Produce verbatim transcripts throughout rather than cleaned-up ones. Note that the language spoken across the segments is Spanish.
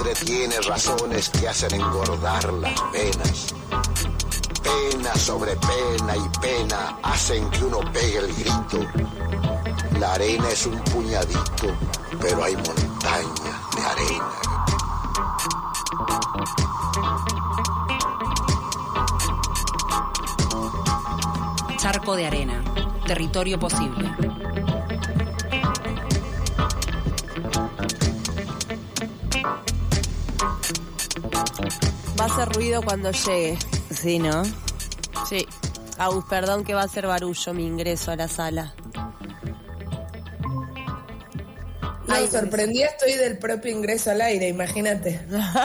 madre tiene razones que hacen engordar las penas. Pena sobre pena y pena hacen que uno pegue el grito. La arena es un puñadito, pero hay montañas de arena. Charco de arena, territorio posible. Va a hacer ruido cuando llegue. Sí, ¿no? Sí. Agus, perdón que va a hacer barullo mi ingreso a la sala. No, Ay, sorprendida estoy del propio ingreso al aire, imagínate.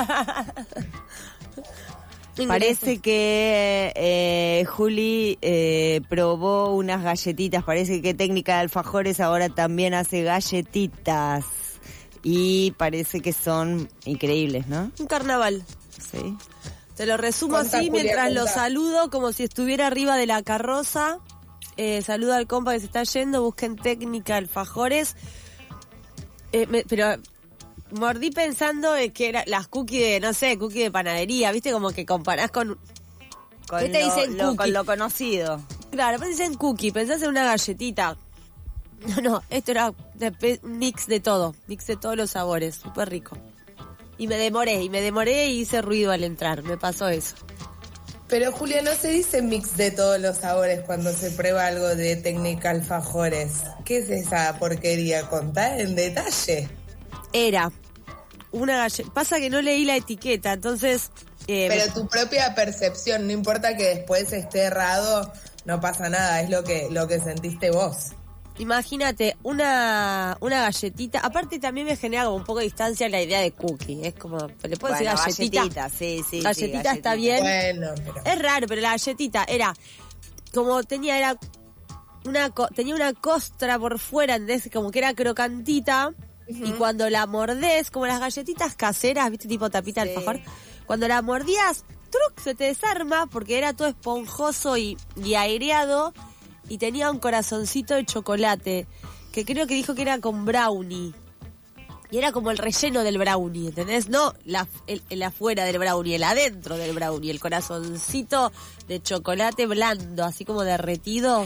Parece que eh, Juli eh, probó unas galletitas. Parece que Técnica de Alfajores ahora también hace galletitas. Y parece que son increíbles, ¿no? Un carnaval. Sí. Te lo resumo así mientras lo saludo, como si estuviera arriba de la carroza. Eh, saludo al compa que se está yendo. Busquen Técnica Alfajores. Eh, me, pero mordí pensando en que eran las cookies de, no sé, cookies de panadería. ¿Viste? Como que comparás con... con ¿Qué te lo, dicen lo, cookie? Con lo conocido. Claro, pues dicen cookie. Pensás en una galletita. No, no, esto era un mix de todo. Mix de todos los sabores. Súper rico. Y me demoré, y me demoré y hice ruido al entrar. Me pasó eso. Pero, Julia, no se dice mix de todos los sabores cuando se prueba algo de Técnica Alfajores. ¿Qué es esa porquería? Contá en detalle. Era una galleta. Pasa que no leí la etiqueta, entonces... Eh, Pero me... tu propia percepción, no importa que después esté errado, no pasa nada, es lo que, lo que sentiste vos. Imagínate, una una galletita. Aparte también me genera como un poco de distancia la idea de cookie. Es como, ¿le puedo bueno, decir galletita? galletita, sí, sí. Galletita, sí, galletita está bien. Bueno, pero... Es raro, pero la galletita era como tenía, era una tenía una costra por fuera, ¿entendés? Como que era crocantita. Uh-huh. Y cuando la mordés, como las galletitas caseras, ¿viste? Tipo tapita de sí. alfajor. Cuando la mordías, ¡truc! Se te desarma porque era todo esponjoso y, y aireado. Y tenía un corazoncito de chocolate, que creo que dijo que era con brownie. Y era como el relleno del brownie, ¿entendés? No la, el, el afuera del brownie, el adentro del brownie. El corazoncito de chocolate blando, así como derretido.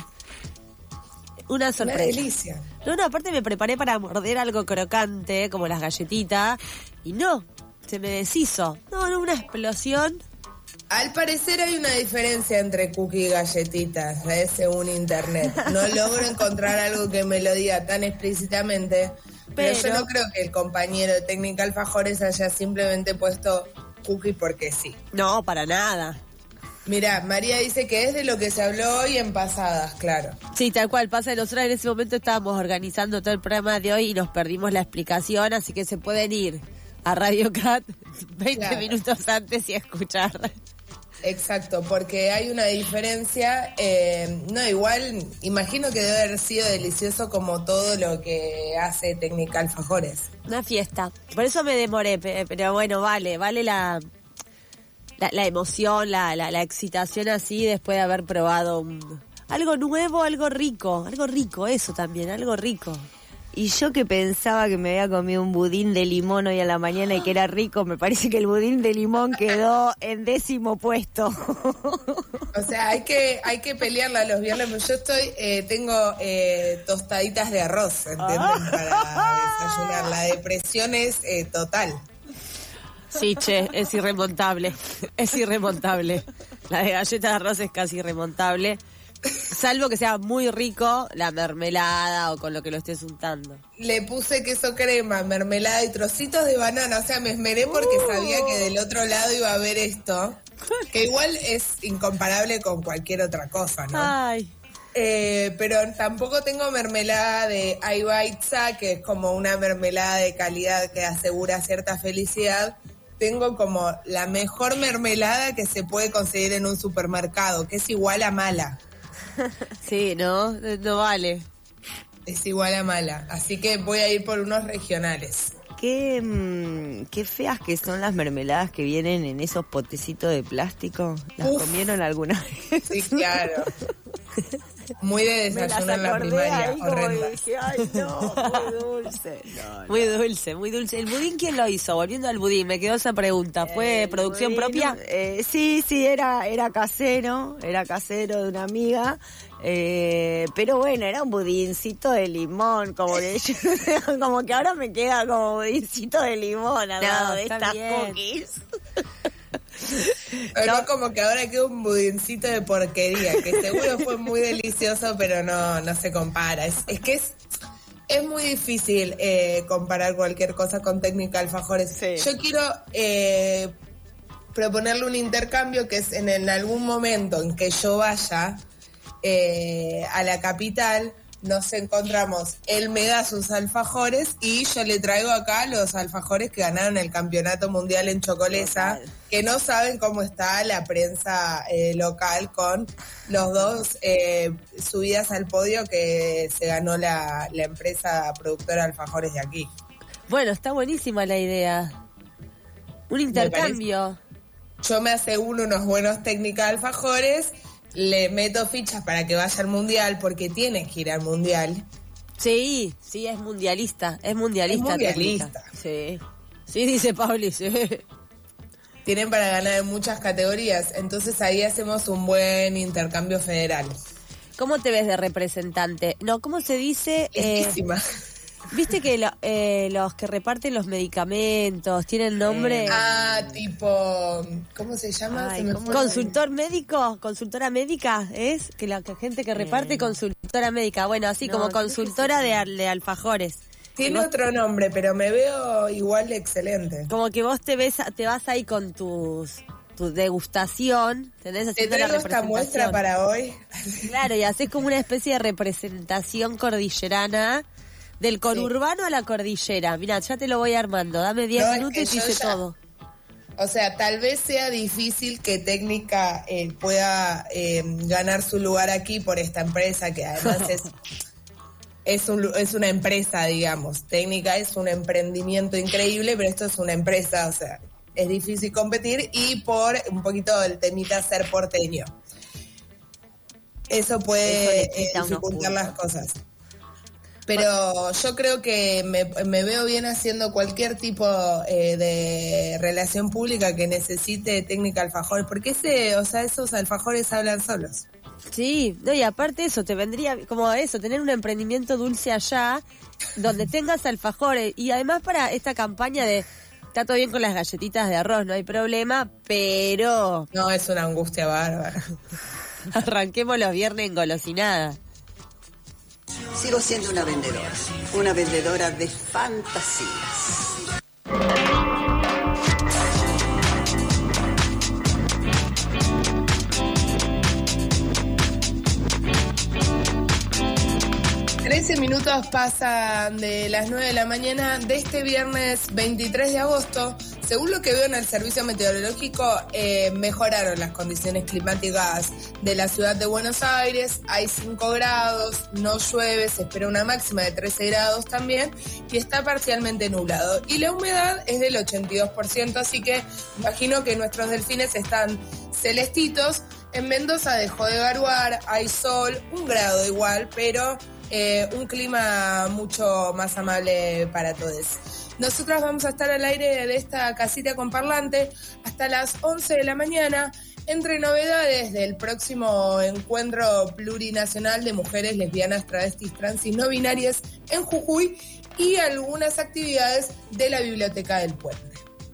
Una sorpresa. Una delicia. No, no, aparte me preparé para morder algo crocante, como las galletitas. Y no, se me deshizo. No, no, una explosión. Al parecer hay una diferencia entre cookie y galletitas, ¿eh? Según internet. No logro encontrar algo que me lo diga tan explícitamente, pero, pero yo no creo que el compañero de Técnica Alfajores haya simplemente puesto cookie porque sí. No, para nada. Mirá, María dice que es de lo que se habló hoy en pasadas, claro. Sí, tal cual, pasa que nosotros en ese momento estábamos organizando todo el programa de hoy y nos perdimos la explicación, así que se pueden ir a Radio Cat veinte claro. minutos antes y escuchar. Exacto, porque hay una diferencia, eh, no, igual, imagino que debe haber sido delicioso como todo lo que hace Técnica Alfajores. Una fiesta, por eso me demoré, pero bueno, vale, vale la la, la emoción, la, la, la excitación así después de haber probado un, algo nuevo, algo rico, algo rico, eso también, algo rico. Y yo que pensaba que me había comido un budín de limón hoy a la mañana y que era rico, me parece que el budín de limón quedó en décimo puesto. O sea, hay que hay que pelearla los viernes. Yo estoy, eh, tengo eh, tostaditas de arroz, ¿entienden? Para desayunar. La depresión es eh, total. Sí, che, es irremontable. Es irremontable. La de galleta de arroz es casi irremontable. Salvo que sea muy rico la mermelada o con lo que lo estés untando. Le puse queso crema, mermelada y trocitos de banana. O sea, me esmeré porque uh. sabía que del otro lado iba a haber esto. Que igual es incomparable con cualquier otra cosa, ¿no? Ay. Eh, pero tampoco tengo mermelada de Aibaitza, que es como una mermelada de calidad que asegura cierta felicidad. Tengo como la mejor mermelada que se puede conseguir en un supermercado, que es igual a mala. Sí, ¿no? No vale. Es igual a mala. Así que voy a ir por unos regionales. Qué, mmm, qué feas que son las mermeladas que vienen en esos potecitos de plástico. ¿Las Uf. comieron alguna vez? Sí, claro. muy de desayuno en la primaria. Ahí como dije, ay no, muy dulce. No, no. Muy dulce, muy dulce. ¿El budín quién lo hizo? Volviendo al budín, me quedó esa pregunta. ¿Fue El producción budín, propia? Eh, sí, sí, era, era casero, era casero de una amiga. Eh, pero bueno, era un budincito de limón, como que yo, como que ahora me queda como budincito de limón al lado de estas bien. cookies. Pero no, como que ahora queda un budincito de porquería, que seguro fue muy delicioso, pero no, no se compara. Es, es que es, es muy difícil eh, comparar cualquier cosa con técnica alfajores. Sí. Yo quiero eh, proponerle un intercambio que es en, en algún momento en que yo vaya eh, a la capital, nos encontramos, él me da sus alfajores y yo le traigo acá los alfajores que ganaron el campeonato mundial en Chocolesa, que no saben cómo está la prensa eh, local con los dos eh, subidas al podio que se ganó la, la empresa productora de alfajores de aquí. Bueno, está buenísima la idea. Un intercambio. Yo me aseguro unos buenos técnicas de alfajores, le meto fichas para que vaya al mundial, porque tiene que ir al mundial. Sí, sí, es mundialista, es mundialista. Es mundialista. Técnica. Sí, sí, dice Pauli, sí. Tienen para ganar en muchas categorías, entonces ahí hacemos un buen intercambio federal. ¿Cómo te ves de representante? No, ¿cómo se dice? Listísima. Eh, Viste que lo, eh, los que reparten los medicamentos tienen nombre. Eh, ah, tipo, ¿cómo se llama? Ay, se ¿cómo? ¿Consultor médico? ¿Consultora médica? ¿Es? Que la que gente que reparte eh. consultora médica. Bueno, así no, como consultora de, de alfajores. Tiene otro nombre, pero me veo igual de excelente. Como que vos te ves, te vas ahí con tus tu degustación, ¿entendés? Te traigo esta muestra para hoy. Claro, y haces como una especie de representación cordillerana. Del conurbano sí. a la cordillera. Mirá, ya te lo voy armando. Dame diez no, minutos y te hice ya, todo. O sea, tal vez sea difícil que Técnica eh, pueda eh, ganar su lugar aquí por esta empresa, que además es, es, un, es una empresa, digamos. Técnica es un emprendimiento increíble, pero esto es una empresa, o sea, es difícil competir y por un poquito el temita ser porteño. Eso puede Eso eh, dificultar las cosas. Pero yo creo que me, me veo bien haciendo cualquier tipo eh, de relación pública que necesite técnica alfajores, porque ese, o sea, esos alfajores hablan solos. Sí, no, y aparte eso, te vendría como eso, tener un emprendimiento dulce allá, donde tengas alfajores, y además para esta campaña de, está todo bien con las galletitas de arroz, no hay problema, pero... No, es una angustia bárbara. Arranquemos los viernes en golosinada. Sigo siendo una vendedora, una vendedora de fantasías. Trece minutos pasan de las nueve de la mañana de este viernes veintitrés de agosto. Según lo que veo en el servicio meteorológico, eh, mejoraron las condiciones climáticas de la ciudad de Buenos Aires. Hay cinco grados, no llueve, se espera una máxima de trece grados también y está parcialmente nublado. Y la humedad es del ochenta y dos por ciento, así que imagino que nuestros delfines están celestitos. En Mendoza dejó de garuar, hay sol, un grado igual, pero eh, un clima mucho más amable para todos. Nosotras vamos a estar al aire de esta casita con parlante hasta las once de la mañana, entre novedades del próximo encuentro plurinacional de mujeres lesbianas, travestis, trans y no binarias en Jujuy y algunas actividades de la Biblioteca del Puente.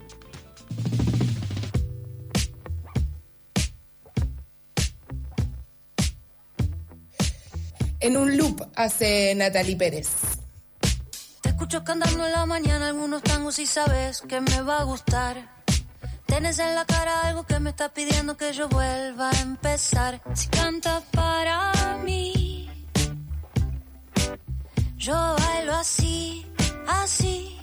En un loop hace Natalie Pérez. Escucho cantando en la mañana algunos tangos y sabes que me va a gustar. Tienes en la cara algo que me está pidiendo que yo vuelva a empezar. Si cantas para mí, yo bailo así, así.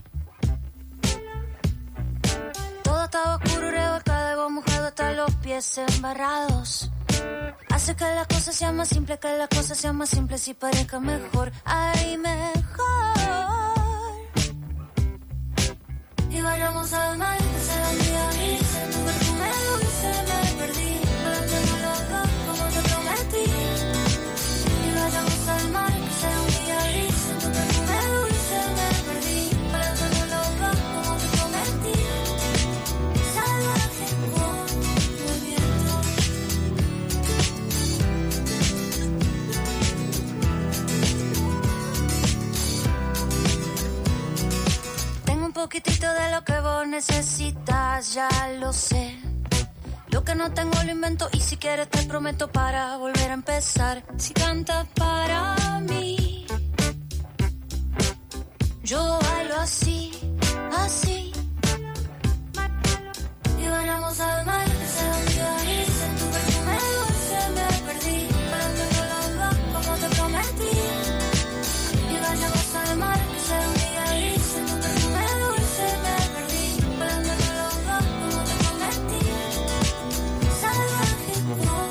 Todo estaba oscuro y revolcado y vos mojado hasta los pies embarrados. Hace que las cosas sean más simples, que las cosas sean más simples y parezca mejor. Ay, mejor. Y vayamos al mar, que será un día gris. Tu perfume dulce me perdí, pero tengo los dos como te prometí. lo que vos necesitas, ya lo sé. Lo que no tengo lo invento y si quieres te prometo para volver a empezar. Si cantas para mí, yo bailo así, así. Y bailamos al mar, que se un día gris. En tu perfume dulce me perdí, bailando los dos como te prometí. Y bailamos al mar, que se un día gris. En tu perfume dulce me perdí, bailando los dos como te prometí. Salvaje como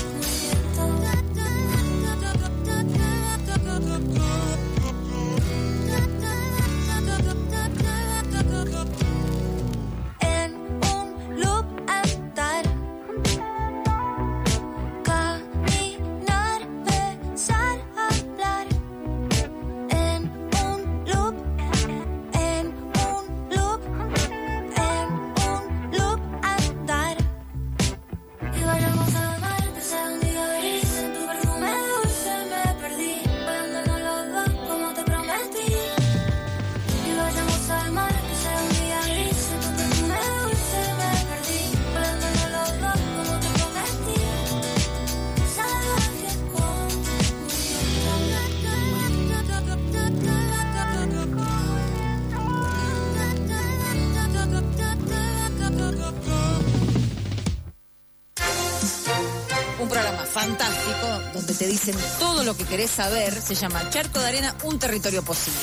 fantástico, donde te dicen todo lo que querés saber. Se llama Charco de Arena, un territorio posible.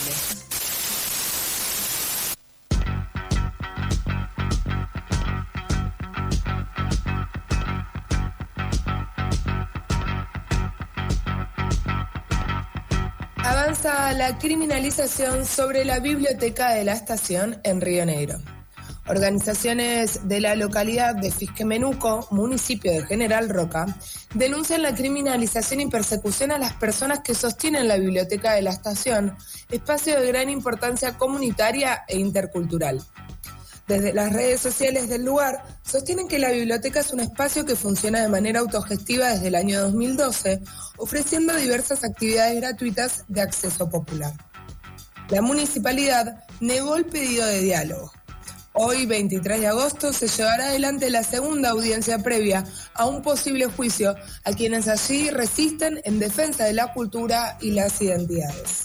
Avanza la criminalización sobre la biblioteca de la estación en Río Negro. Organizaciones de la localidad de Fisquemenuco, municipio de General Roca, denuncian la criminalización y persecución a las personas que sostienen la biblioteca de la estación, espacio de gran importancia comunitaria e intercultural. Desde las redes sociales del lugar, sostienen que la biblioteca es un espacio que funciona de manera autogestiva desde el año dos mil doce, ofreciendo diversas actividades gratuitas de acceso popular. La municipalidad negó el pedido de diálogo. Hoy, veintitrés de agosto, se llevará adelante la segunda audiencia previa a un posible juicio a quienes allí resisten en defensa de la cultura y las identidades.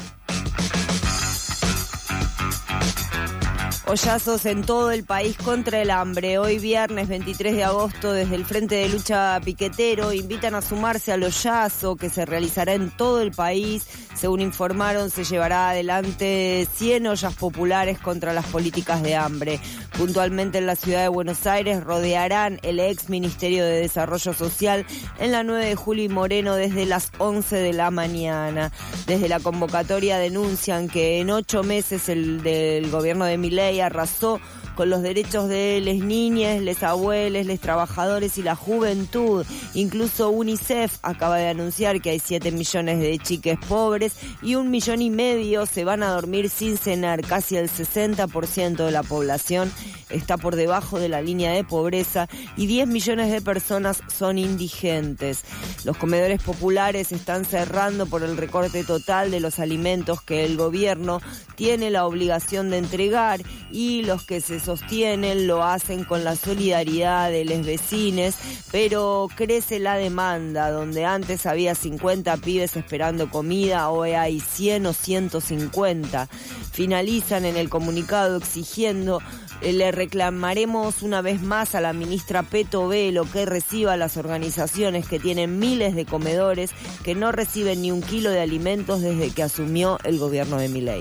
Hoyazos en todo el país contra el hambre. Hoy viernes veintitrés de agosto, desde el Frente de Lucha Piquetero, invitan a sumarse al hoyazo que se realizará en todo el país. Según informaron, se llevará adelante cien ollas populares contra las políticas de hambre. Puntualmente en la ciudad de Buenos Aires rodearán el ex Ministerio de Desarrollo Social en la nueve de julio y Moreno desde las once de la mañana. Desde la convocatoria denuncian que en ocho meses el del gobierno de Milei arrasó con los derechos de les niñas, les abuelos, les trabajadores y la juventud. Incluso UNICEF acaba de anunciar que hay siete millones de chiques pobres y un millón y medio se van a dormir sin cenar. Casi el sesenta por ciento de la población está por debajo de la línea de pobreza y diez millones de personas son indigentes. Los comedores populares están cerrando por el recorte total de los alimentos que el gobierno tiene la obligación de entregar, y los que se sostienen lo hacen con la solidaridad de los vecinos, pero crece la demanda. Donde antes había cincuenta pibes esperando comida, hoy hay cien o ciento cincuenta. Finalizan en el comunicado exigiendo: le reclamaremos una vez más a la ministra Peto Velo que reciba a las organizaciones que tienen miles de comedores que no reciben ni un kilo de alimentos desde que asumió el gobierno de Milei.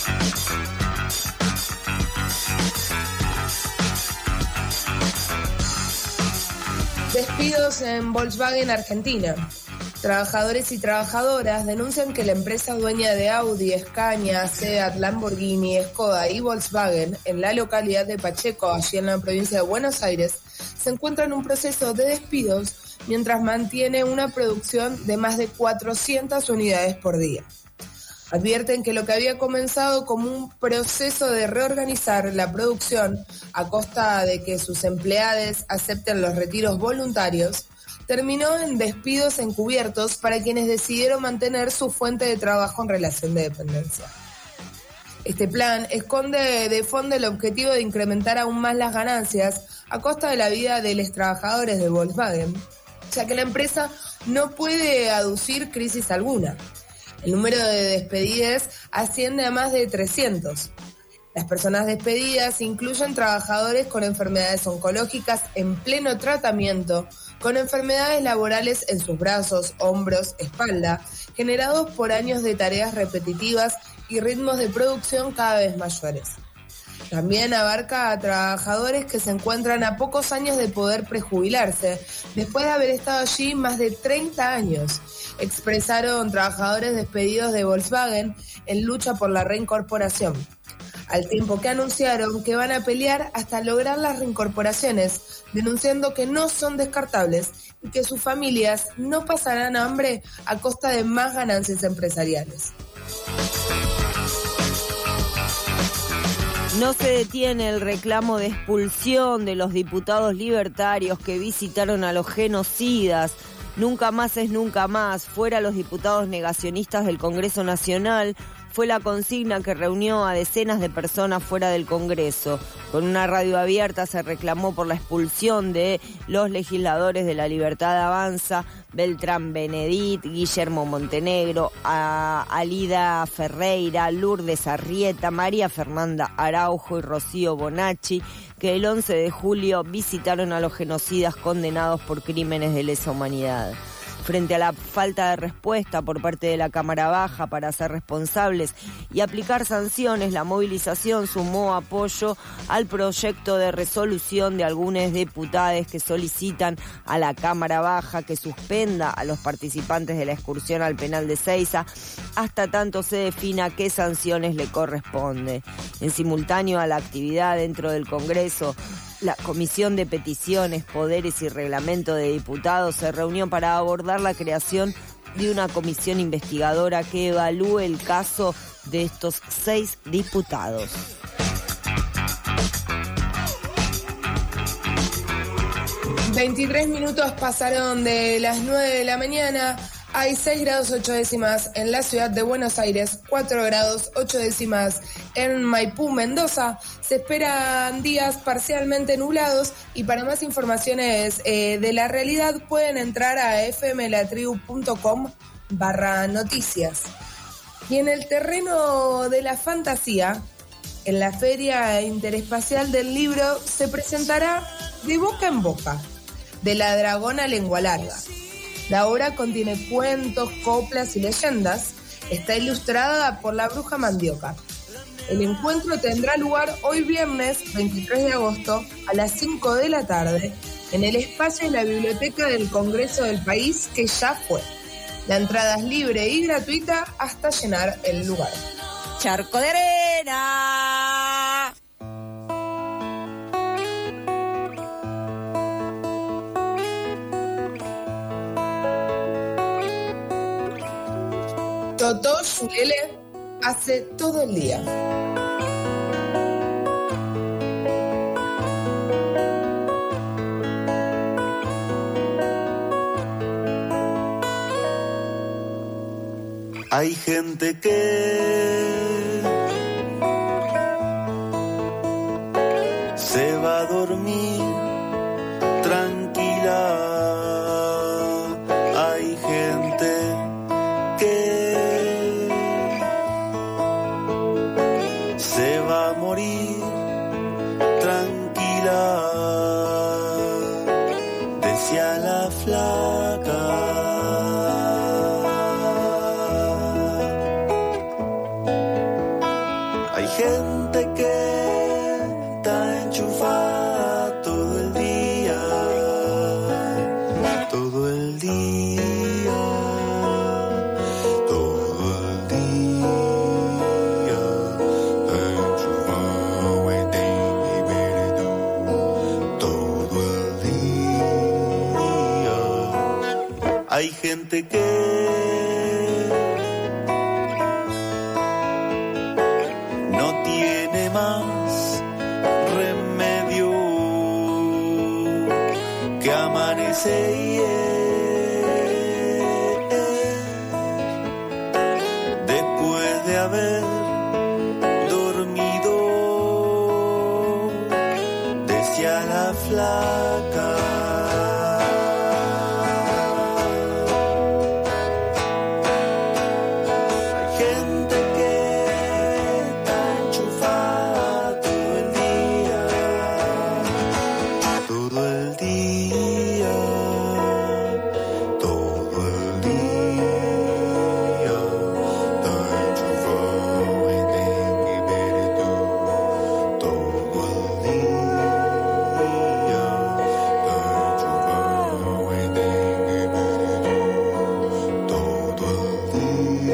Despidos en Volkswagen Argentina. Trabajadores y trabajadoras denuncian que la empresa dueña de Audi, Scania, Seat, Lamborghini, Skoda y Volkswagen en la localidad de Pacheco, allí en la provincia de Buenos Aires, se encuentra en un proceso de despidos mientras mantiene una producción de más de cuatrocientas unidades por día. Advierten que lo que había comenzado como un proceso de reorganizar la producción a costa de que sus empleados acepten los retiros voluntarios, terminó en despidos encubiertos para quienes decidieron mantener su fuente de trabajo en relación de dependencia. Este plan esconde de fondo el objetivo de incrementar aún más las ganancias a costa de la vida de los trabajadores de Volkswagen, ya que la empresa no puede aducir crisis alguna. El número de despedidas asciende a más de trescientos. Las personas despedidas incluyen trabajadores con enfermedades oncológicas en pleno tratamiento, con enfermedades laborales en sus brazos, hombros, espalda, generados por años de tareas repetitivas y ritmos de producción cada vez mayores. También abarca a trabajadores que se encuentran a pocos años de poder prejubilarse, después de haber estado allí más de treinta años, expresaron trabajadores despedidos de Volkswagen en lucha por la reincorporación, al tiempo que anunciaron que van a pelear hasta lograr las reincorporaciones, denunciando que no son descartables y que sus familias no pasarán hambre a costa de más ganancias empresariales. No se detiene el reclamo de expulsión de los diputados libertarios que visitaron a los genocidas. Nunca más es nunca más. Fuera los diputados negacionistas del Congreso Nacional. Fue la consigna que reunió a decenas de personas fuera del Congreso. Con una radio abierta se reclamó por la expulsión de los legisladores de La Libertad Avanza, Beltrán Benedit, Guillermo Montenegro, a Alida Ferreira, Lourdes Arrieta, María Fernanda Araujo y Rocío Bonacci, que el once de julio visitaron a los genocidas condenados por crímenes de lesa humanidad. Frente a la falta de respuesta por parte de la Cámara Baja para ser responsables y aplicar sanciones, la movilización sumó apoyo al proyecto de resolución de algunos diputados que solicitan a la Cámara Baja que suspenda a los participantes de la excursión al penal de Seiza hasta tanto se defina qué sanciones le corresponde. En simultáneo a la actividad dentro del Congreso, la Comisión de Peticiones, Poderes y Reglamento de Diputados se reunió para abordar la creación de una comisión investigadora que evalúe el caso de estos seis diputados. veintitrés minutos pasaron de las nueve de la mañana. Hay seis grados ocho décimas en la ciudad de Buenos Aires, cuatro grados ocho décimas en Maipú, Mendoza. Se esperan días parcialmente nublados y para más informaciones eh, de la realidad pueden entrar a fmlatribu.com barra noticias. Y en el terreno de la fantasía, en la Feria Interespacial del Libro se presentará De Boca en Boca, de la Dragona Lengua Larga. La obra contiene cuentos, coplas y leyendas. Está ilustrada por la bruja Mandioca. El encuentro tendrá lugar hoy viernes veintitrés de agosto a las cinco de la tarde en el espacio de la Biblioteca del Congreso del País, que ya fue. La entrada es libre y gratuita hasta llenar el lugar. Charco de arena. Totó Yulele hace todo el día. Hay gente que se va a dormir tranquila. Hay gente que se va a morir tranquila, decía la flaca. Hay gente que está enchufada todo el día, todo el día, todo el día, enchufado, todo el día. Hay gente que más remedio que amanece y es, después de haber gente que está enchufada todo el día, todo el día, todo el día, está enchufado y tiene que ver todo, todo el día, está enchufado y tiene que ver todo, todo el día.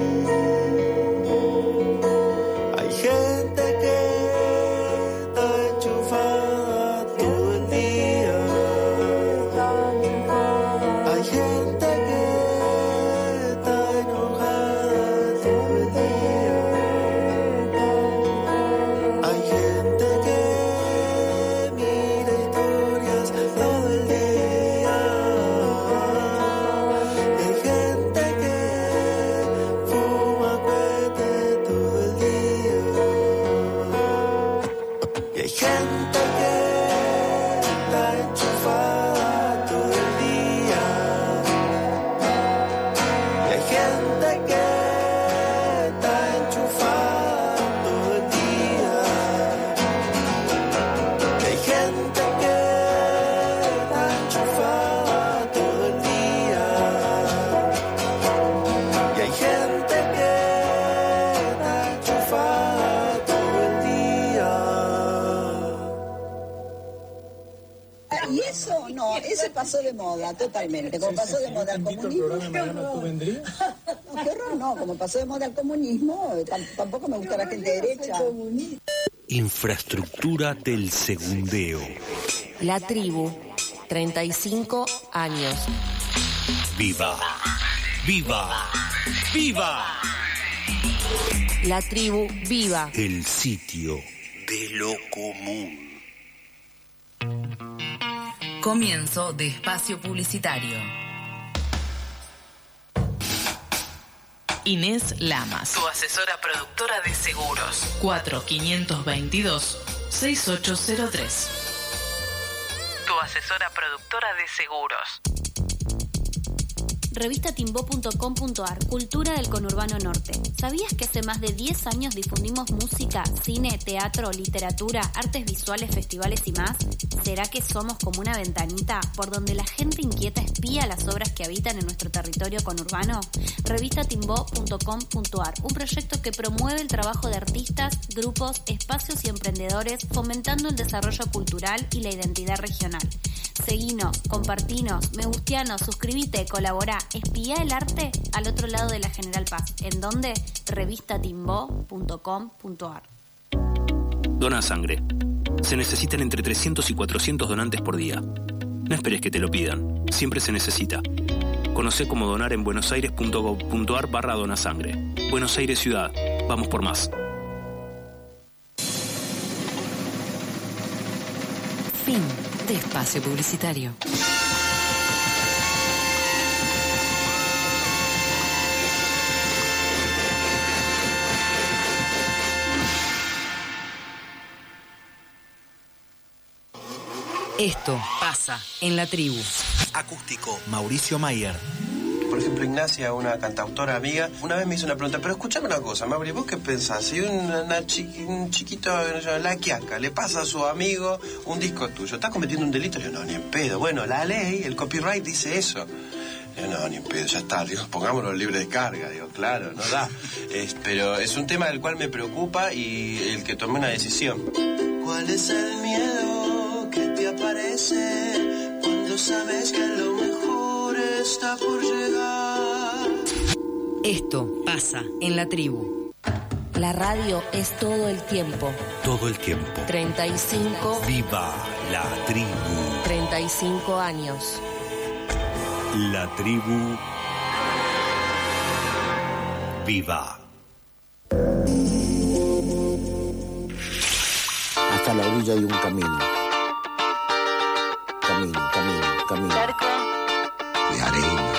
Hay gente que está enchufada todo el día. Hay gente que está enojada todo el día. Hay gente que mira historias todo el día. Y hay gente que fuma cohete todo el día. Y hay gente que está enchufada todo el día. Y hay gente que está enchufada todo el día. Y hay gente que está enchufada todo el día. Y hay gente que está enchufada todo el día. Y eso no, eso pasó de moda totalmente, como pasó de moda el comunismo. Qué horror. Qué horror, no, como pasó de moda el comunismo, tam- tampoco me gusta la gente derecha. Infraestructura del segundeo. La tribu, treinta y cinco años. Viva. Viva. Viva. La tribu viva. El sitio de lo común. Comienzo de espacio publicitario. Inés Lamas, tu asesora productora de seguros. cuatro quinientos veintidós sesenta y ocho cero tres. Tu asesora productora de seguros. Revista Timbó punto com punto ar, Cultura del Conurbano Norte. ¿Sabías que hace más de diez años difundimos música, cine, teatro, literatura, artes visuales, festivales y más? ¿Será que somos como una ventanita por donde la gente inquieta espía las obras que habitan en nuestro territorio conurbano? Revista Timbó punto com punto ar, un proyecto que promueve el trabajo de artistas, grupos, espacios y emprendedores, fomentando el desarrollo cultural y la identidad regional. Seguinos, compartinos, me gusteanos, suscribite, colaborá, espía el arte al otro lado de la General Paz. ¿En dónde? Revista Timbó punto com punto ar. Dona sangre. Se necesitan entre trescientos y cuatrocientos donantes por día. No esperes que te lo pidan. Siempre se necesita. Conocé cómo donar en buenosaires punto gov punto ar barra donasangre. Buenos Aires Ciudad. Vamos por más. Fin de espacio publicitario. Esto pasa en la tribu. Acústico, Mauricio Mayer. Por ejemplo, Ignacia, una cantautora amiga, una vez me hizo una pregunta, pero escuchame una cosa, Mauri, ¿vos qué pensás? Si una, una chiqui, un chiquito, la quiaca, le pasa a su amigo un disco tuyo, ¿estás cometiendo un delito? Yo, no, ni en pedo. Bueno, la ley, el copyright dice eso. Yo, no, ni en pedo, ya está, digo, pongámoslo en libre descarga, digo, claro, no da. Es, pero es un tema del cual me preocupa y el que tomé una decisión. ¿Cuál es el miedo que te aparece cuando sabes que lo mejor está por llegar? Esto pasa en la tribu. La radio es todo el tiempo. Todo el tiempo. treinta y cinco. Viva la tribu. treinta y cinco años. La tribu. Viva. Hasta la orilla hay un camino. Camino, camino, camino. Charco. De arena.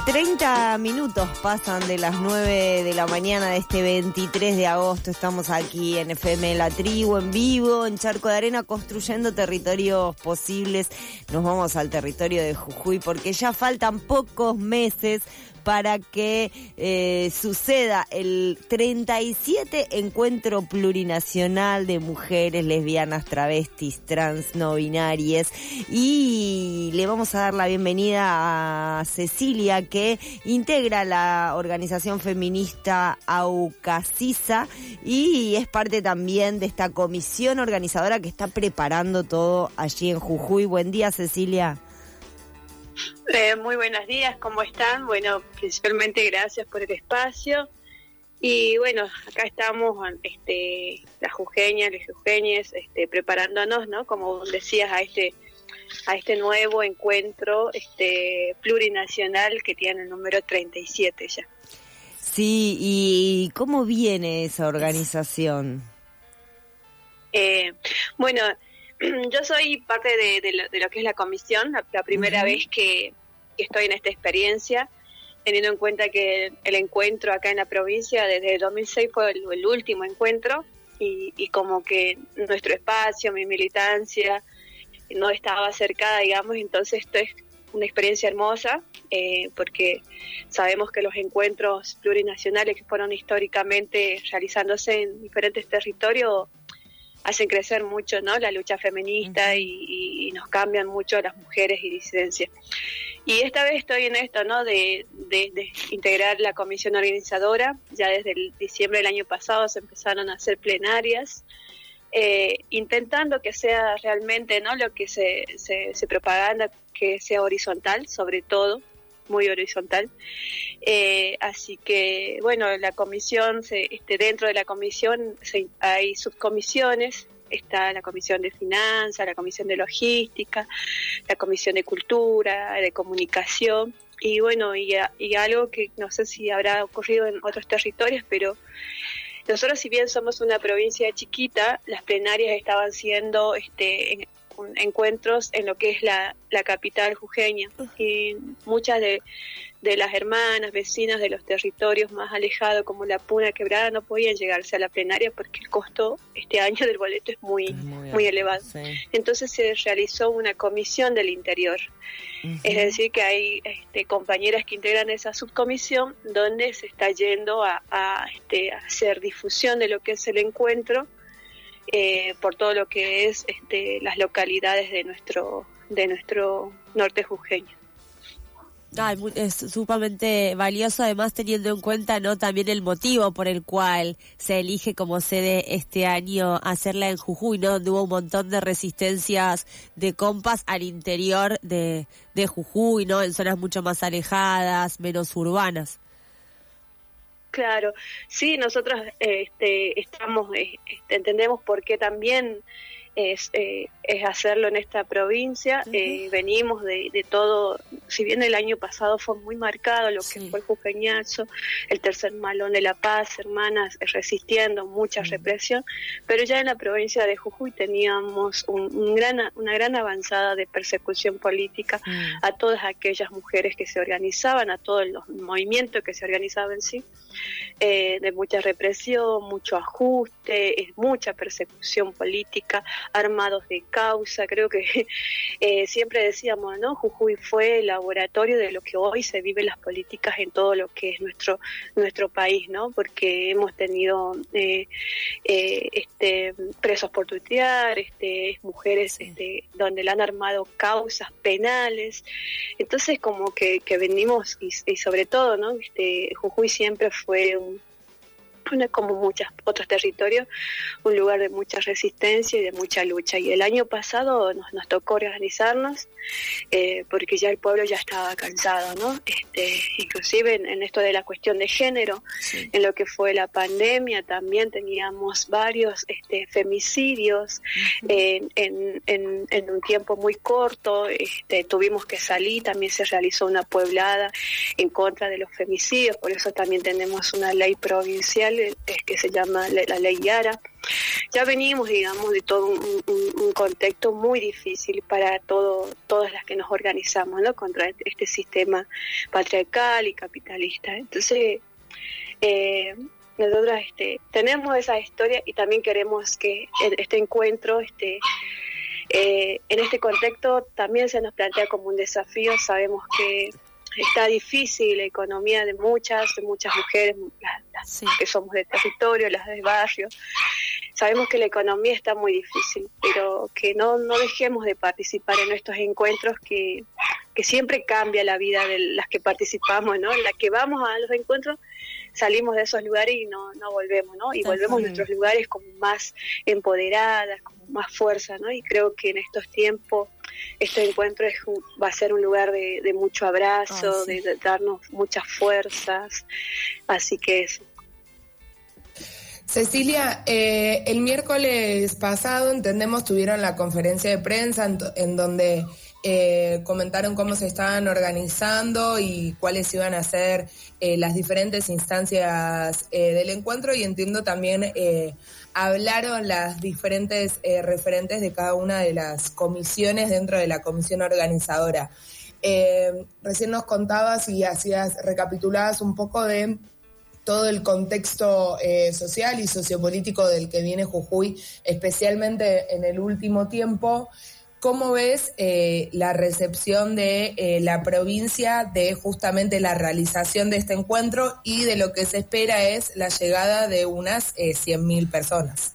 treinta minutos pasan de las nueve de la mañana de este veintitrés de agosto. Estamos aquí en F M La Tribu, en vivo, en Charco de Arena, construyendo territorios posibles. Nos vamos al territorio de Jujuy porque ya faltan pocos meses para que eh, suceda el treinta y siete Encuentro Plurinacional de Mujeres Lesbianas, Travestis, Trans, No Binarias. Y le vamos a dar la bienvenida a Cecilia, que integra la organización feminista Aucasisa y es parte también de esta comisión organizadora que está preparando todo allí en Jujuy. Buen día, Cecilia. Eh, muy buenos días, ¿cómo están? Bueno, principalmente gracias por el espacio. Y bueno, acá estamos, este, las jujeñas, los jujeñes, este, preparándonos, ¿no? Como decías, a este a este nuevo encuentro este plurinacional que tiene el número treinta y siete ya. Sí, ¿y cómo viene esa organización? Eh, bueno, yo soy parte de, de, lo, de lo que es la comisión, la, la primera uh-huh. vez que, que estoy en esta experiencia, teniendo en cuenta que el encuentro acá en la provincia desde el dos mil seis fue el, el último encuentro y, y como que nuestro espacio, mi militancia no estaba acercada, digamos, entonces esto es una experiencia hermosa eh, porque sabemos que los encuentros plurinacionales que fueron históricamente realizándose en diferentes territorios hacen crecer mucho, ¿no?, la lucha feminista y, y, y nos cambian mucho a las mujeres y disidencias. Y esta vez estoy en esto, ¿no?, de, de, de integrar la comisión organizadora. Ya desde el diciembre del año pasado se empezaron a hacer plenarias, eh, intentando que sea realmente, ¿no?, lo que se, se, se propaganda, que sea horizontal, sobre todo, muy horizontal. Eh, así que, bueno, la comisión, se, este, dentro de la comisión se, hay subcomisiones, está la comisión de finanzas, la comisión de logística, la comisión de cultura, de comunicación, y bueno, y, y algo que no sé si habrá ocurrido en otros territorios, pero nosotros, si bien somos una provincia chiquita, las plenarias estaban siendo este en, encuentros en lo que es la, la capital jujeña, y muchas de, de las hermanas, vecinas de los territorios más alejados como La Puna, Quebrada, no podían llegarse a la plenaria porque el costo este año del boleto es muy, muy, muy elevado. Sí. Entonces se realizó una comisión del interior, uh-huh. es decir que hay este, compañeras que integran esa subcomisión donde se está yendo a, a, este, a hacer difusión de lo que es el encuentro, Eh, por todo lo que es este, las localidades de nuestro de nuestro norte jujeño. Ah, es sumamente valioso, además teniendo en cuenta no también el motivo por el cual se elige como sede este año hacerla en Jujuy, ¿no?, donde hubo un montón de resistencias de compas al interior de, de Jujuy, ¿no?, en zonas mucho más alejadas, menos urbanas. Claro, sí, nosotros este, estamos, este, entendemos por qué también es, eh, es hacerlo en esta provincia. Uh-huh. Eh, venimos de, de todo, si bien el año pasado fue muy marcado lo que sí. fue el jujeñazo, el tercer malón de La Paz, hermanas resistiendo, mucha uh-huh. represión, pero ya en la provincia de Jujuy teníamos un, un gran, una gran avanzada de persecución política uh-huh. a todas aquellas mujeres que se organizaban, a todos los movimientos que se organizaban en sí. Eh, de mucha represión, mucho ajuste, es mucha persecución política, armados de causa. Creo que eh, siempre decíamos, ¿no?, Jujuy fue el laboratorio de lo que hoy se vive las políticas en todo lo que es nuestro nuestro país, ¿no?, porque hemos tenido eh, eh, este presos por tuitear, este mujeres este donde le han armado causas penales. Entonces como que, que venimos y, y sobre todo, ¿no?, este Jujuy siempre fue fue un, una, como muchos otros territorios, un lugar de mucha resistencia y de mucha lucha. Y el año pasado nos, nos tocó organizarnos eh, porque ya el pueblo ya estaba cansado, ¿no? Este, inclusive en, en esto de la cuestión de género, sí. en lo que fue la pandemia también teníamos varios este, femicidios uh-huh. en, en, en, en un tiempo muy corto. Este, tuvimos que salir, también se realizó una pueblada en contra de los femicidios, por eso también tenemos una ley provincial eh, que se llama la Ley Yara. Ya venimos, digamos, de todo un, un, un contexto muy difícil para todo, todas las que nos organizamos, ¿no? Contra este sistema patriarcal y capitalista. Entonces, eh, nosotros este, tenemos esa historia y también queremos que este encuentro, este, eh, en este contexto también se nos plantea como un desafío. Sabemos que está difícil la economía de muchas, de muchas mujeres, las, las sí. que somos de territorio, las de barrio. Sabemos que la economía está muy difícil, pero que no, no dejemos de participar en estos encuentros que, que siempre cambia la vida de las que participamos, ¿no? En la que vamos a los encuentros, salimos de esos lugares y no, no volvemos, ¿no? Y volvemos a nuestros lugares como más empoderadas, con más fuerza, ¿no? Y creo que en estos tiempos este encuentro es un, va a ser un lugar de, de mucho abrazo, oh, sí. de, de darnos muchas fuerzas, así que eso. Cecilia, eh, el miércoles pasado, entendemos, tuvieron la conferencia de prensa en, en donde eh, comentaron cómo se estaban organizando y cuáles iban a ser eh, las diferentes instancias eh, del encuentro, y entiendo también eh, hablaron las diferentes eh, referentes de cada una de las comisiones dentro de la comisión organizadora. Eh, recién nos contabas y hacías, recapitulabas un poco de todo el contexto eh, social y sociopolítico del que viene Jujuy, especialmente en el último tiempo. ¿Cómo ves eh, la recepción de eh, la provincia de justamente la realización de este encuentro y de lo que se espera es la llegada de unas eh, cien mil personas?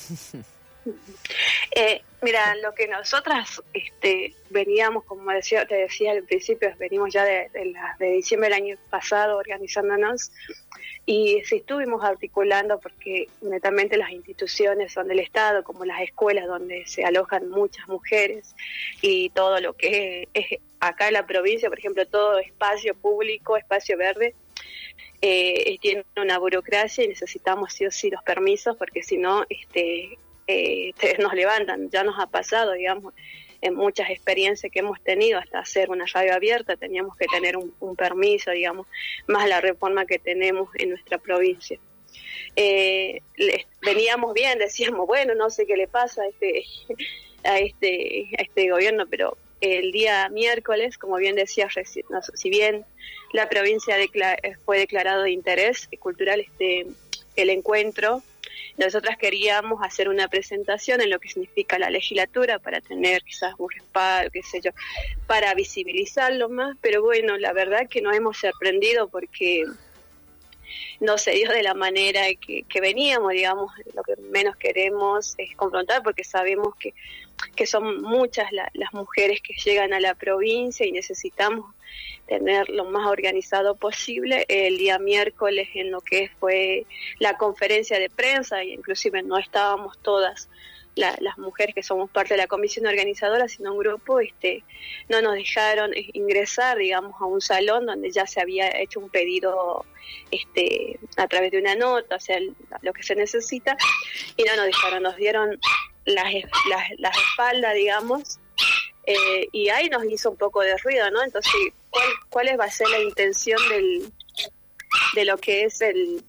Eh, mira, lo que nosotras este, veníamos, como decía, te decía al principio, venimos ya de, de, la, de diciembre del año pasado organizándonos. Y sí estuvimos articulando porque netamente las instituciones son del Estado, como las escuelas donde se alojan muchas mujeres y todo lo que es, es acá en la provincia, por ejemplo, todo espacio público, espacio verde, eh, tiene una burocracia y necesitamos sí o sí los permisos porque si no este, eh, nos levantan. Ya nos ha pasado, digamos, en muchas experiencias que hemos tenido, hasta hacer una radio abierta teníamos que tener un, un permiso, digamos, más la reforma que tenemos en nuestra provincia. Eh, les, veníamos bien, decíamos, bueno, no sé qué le pasa a este, a este, a este gobierno, pero el día miércoles, como bien decía, si bien la provincia declar, fue declarado de interés cultural este el encuentro, nosotras queríamos hacer una presentación en lo que significa la legislatura para tener quizás un respaldo, qué sé yo, para visibilizarlo más, pero bueno, la verdad que nos hemos sorprendido porque no se dio de la manera que, que veníamos, digamos, lo que menos queremos es confrontar porque sabemos que, que son muchas la, las mujeres que llegan a la provincia y necesitamos tener lo más organizado posible. El día miércoles en lo que fue la conferencia de prensa, y inclusive no estábamos todas la, las mujeres que somos parte de la comisión organizadora, sino un grupo, este, no nos dejaron ingresar, digamos, a un salón donde ya se había hecho un pedido este, a través de una nota, o sea, lo que se necesita, y no nos dejaron, nos dieron las, las, las espaldas, digamos, Eh, y ahí nos hizo un poco de ruido, ¿no? Entonces, ¿cuál, cuál va a ser la intención del, de lo que es el,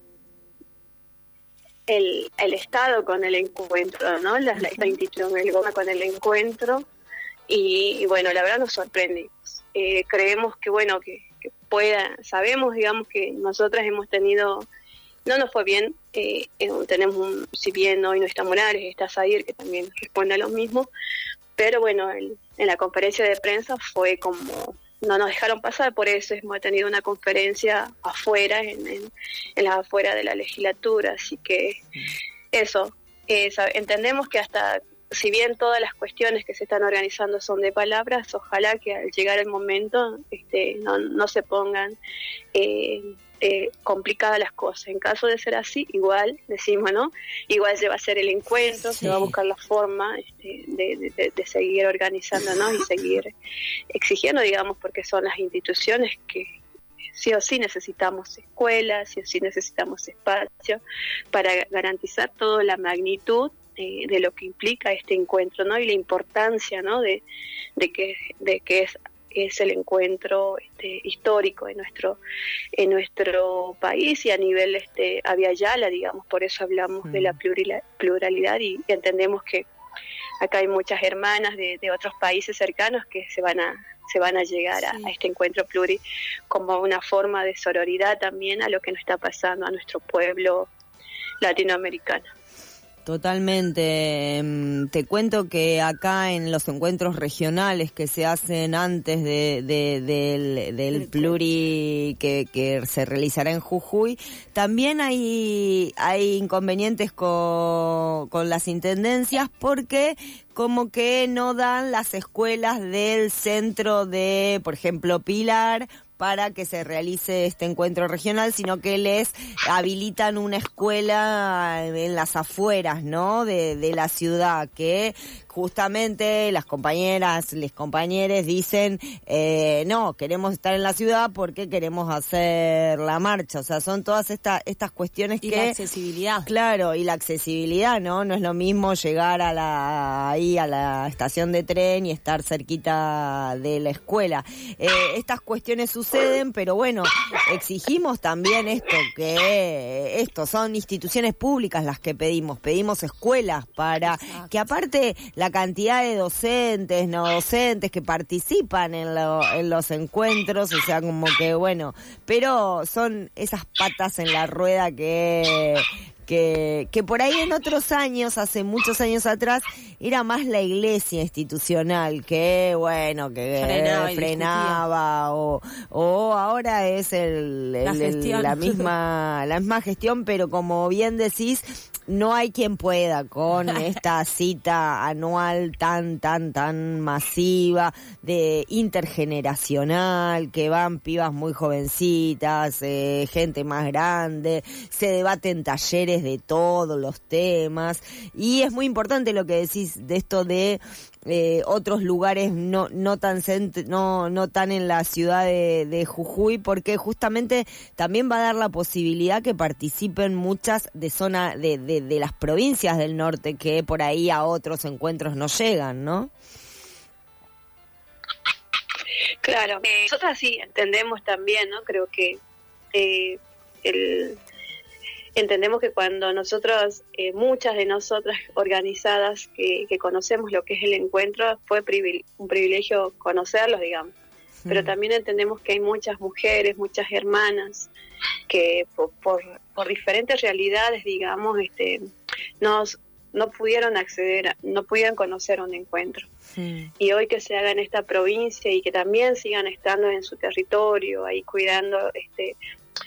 el el Estado con el encuentro, ¿no? La, la, esta institución, el gobierno con el encuentro, y, y bueno, la verdad nos sorprende. Eh, creemos que, bueno, que, que pueda, sabemos, digamos, que nosotras hemos tenido, no nos fue bien, eh, eh, tenemos un, si bien hoy no está Morales, está Zair, que también responde a lo mismo, pero bueno, el, en la conferencia de prensa fue como, no nos dejaron pasar, por eso hemos tenido una conferencia afuera, en, en, en las afueras de la legislatura, así que eso, eh, entendemos que hasta, si bien todas las cuestiones que se están organizando son de palabras, ojalá que al llegar el momento este, no, no se pongan eh, eh, complicadas las cosas. En caso de ser así, igual, decimos, ¿no? Igual se va a hacer el encuentro, sí. Se va a buscar la forma este, de, de, de seguir organizándonos y seguir exigiendo, digamos, porque son las instituciones que sí o sí necesitamos escuelas, sí o sí necesitamos espacio para garantizar toda la magnitud eh, de lo que implica este encuentro, ¿no? Y la importancia, ¿no? De, de que de que es que es el encuentro este, histórico en nuestro en nuestro país y a nivel este aviala, digamos, por eso hablamos mm. de la pluralidad y, y entendemos que acá hay muchas hermanas de, de otros países cercanos que se van a se van a llegar sí. a, a este encuentro pluri como una forma de sororidad también a lo que nos está pasando a nuestro pueblo latinoamericano. Totalmente. Te cuento que acá en los encuentros regionales que se hacen antes de, de, del, del pluri que, que se realizará en Jujuy, también hay, hay inconvenientes con, con las intendencias porque como que no dan las escuelas del centro de, por ejemplo, Pilar, para que se realice este encuentro regional, sino que les habilitan una escuela en las afueras, ¿no?, de, de la ciudad, que justamente las compañeras, les compañeros dicen, eh, no, queremos estar en la ciudad porque queremos hacer la marcha. O sea, son todas estas estas cuestiones y que... Y la accesibilidad. Claro, y la accesibilidad, ¿no? No es lo mismo llegar a la ahí a la estación de tren y estar cerquita de la escuela. Eh, estas cuestiones suceden, pero bueno, exigimos también esto, que esto son instituciones públicas las que pedimos, pedimos escuelas para Exacto. que aparte la cantidad de docentes, no docentes que participan en, lo, en los encuentros, o sea, como que bueno, pero son esas patas en la rueda que... Que, que por ahí en otros años, hace muchos años atrás, era más la iglesia institucional que, bueno, que frenaba, frenaba o, o ahora es el, la, el, el, la misma la misma gestión, pero como bien decís, no hay quien pueda con esta cita anual tan, tan, tan masiva, de intergeneracional, que van pibas muy jovencitas, eh, gente más grande, se debaten talleres de todos los temas, y es muy importante lo que decís de esto de eh, otros lugares no no tan cent- no no tan en la ciudad de, de Jujuy, porque justamente también va a dar la posibilidad que participen muchas de zona de, de, de las provincias del norte que por ahí a otros encuentros no llegan, ¿no? Claro, eh, nosotras sí entendemos también, ¿no? Creo que eh, el entendemos que cuando nosotros, eh, muchas de nosotras organizadas que, que conocemos lo que es el encuentro, fue privile- un privilegio conocerlos, digamos. Mm. Pero también entendemos que hay muchas mujeres, muchas hermanas que por, por, por diferentes realidades, digamos, este, nos, no pudieron acceder, a, no pudieron conocer un encuentro. Mm. Y hoy que se haga en esta provincia y que también sigan estando en su territorio, ahí cuidando este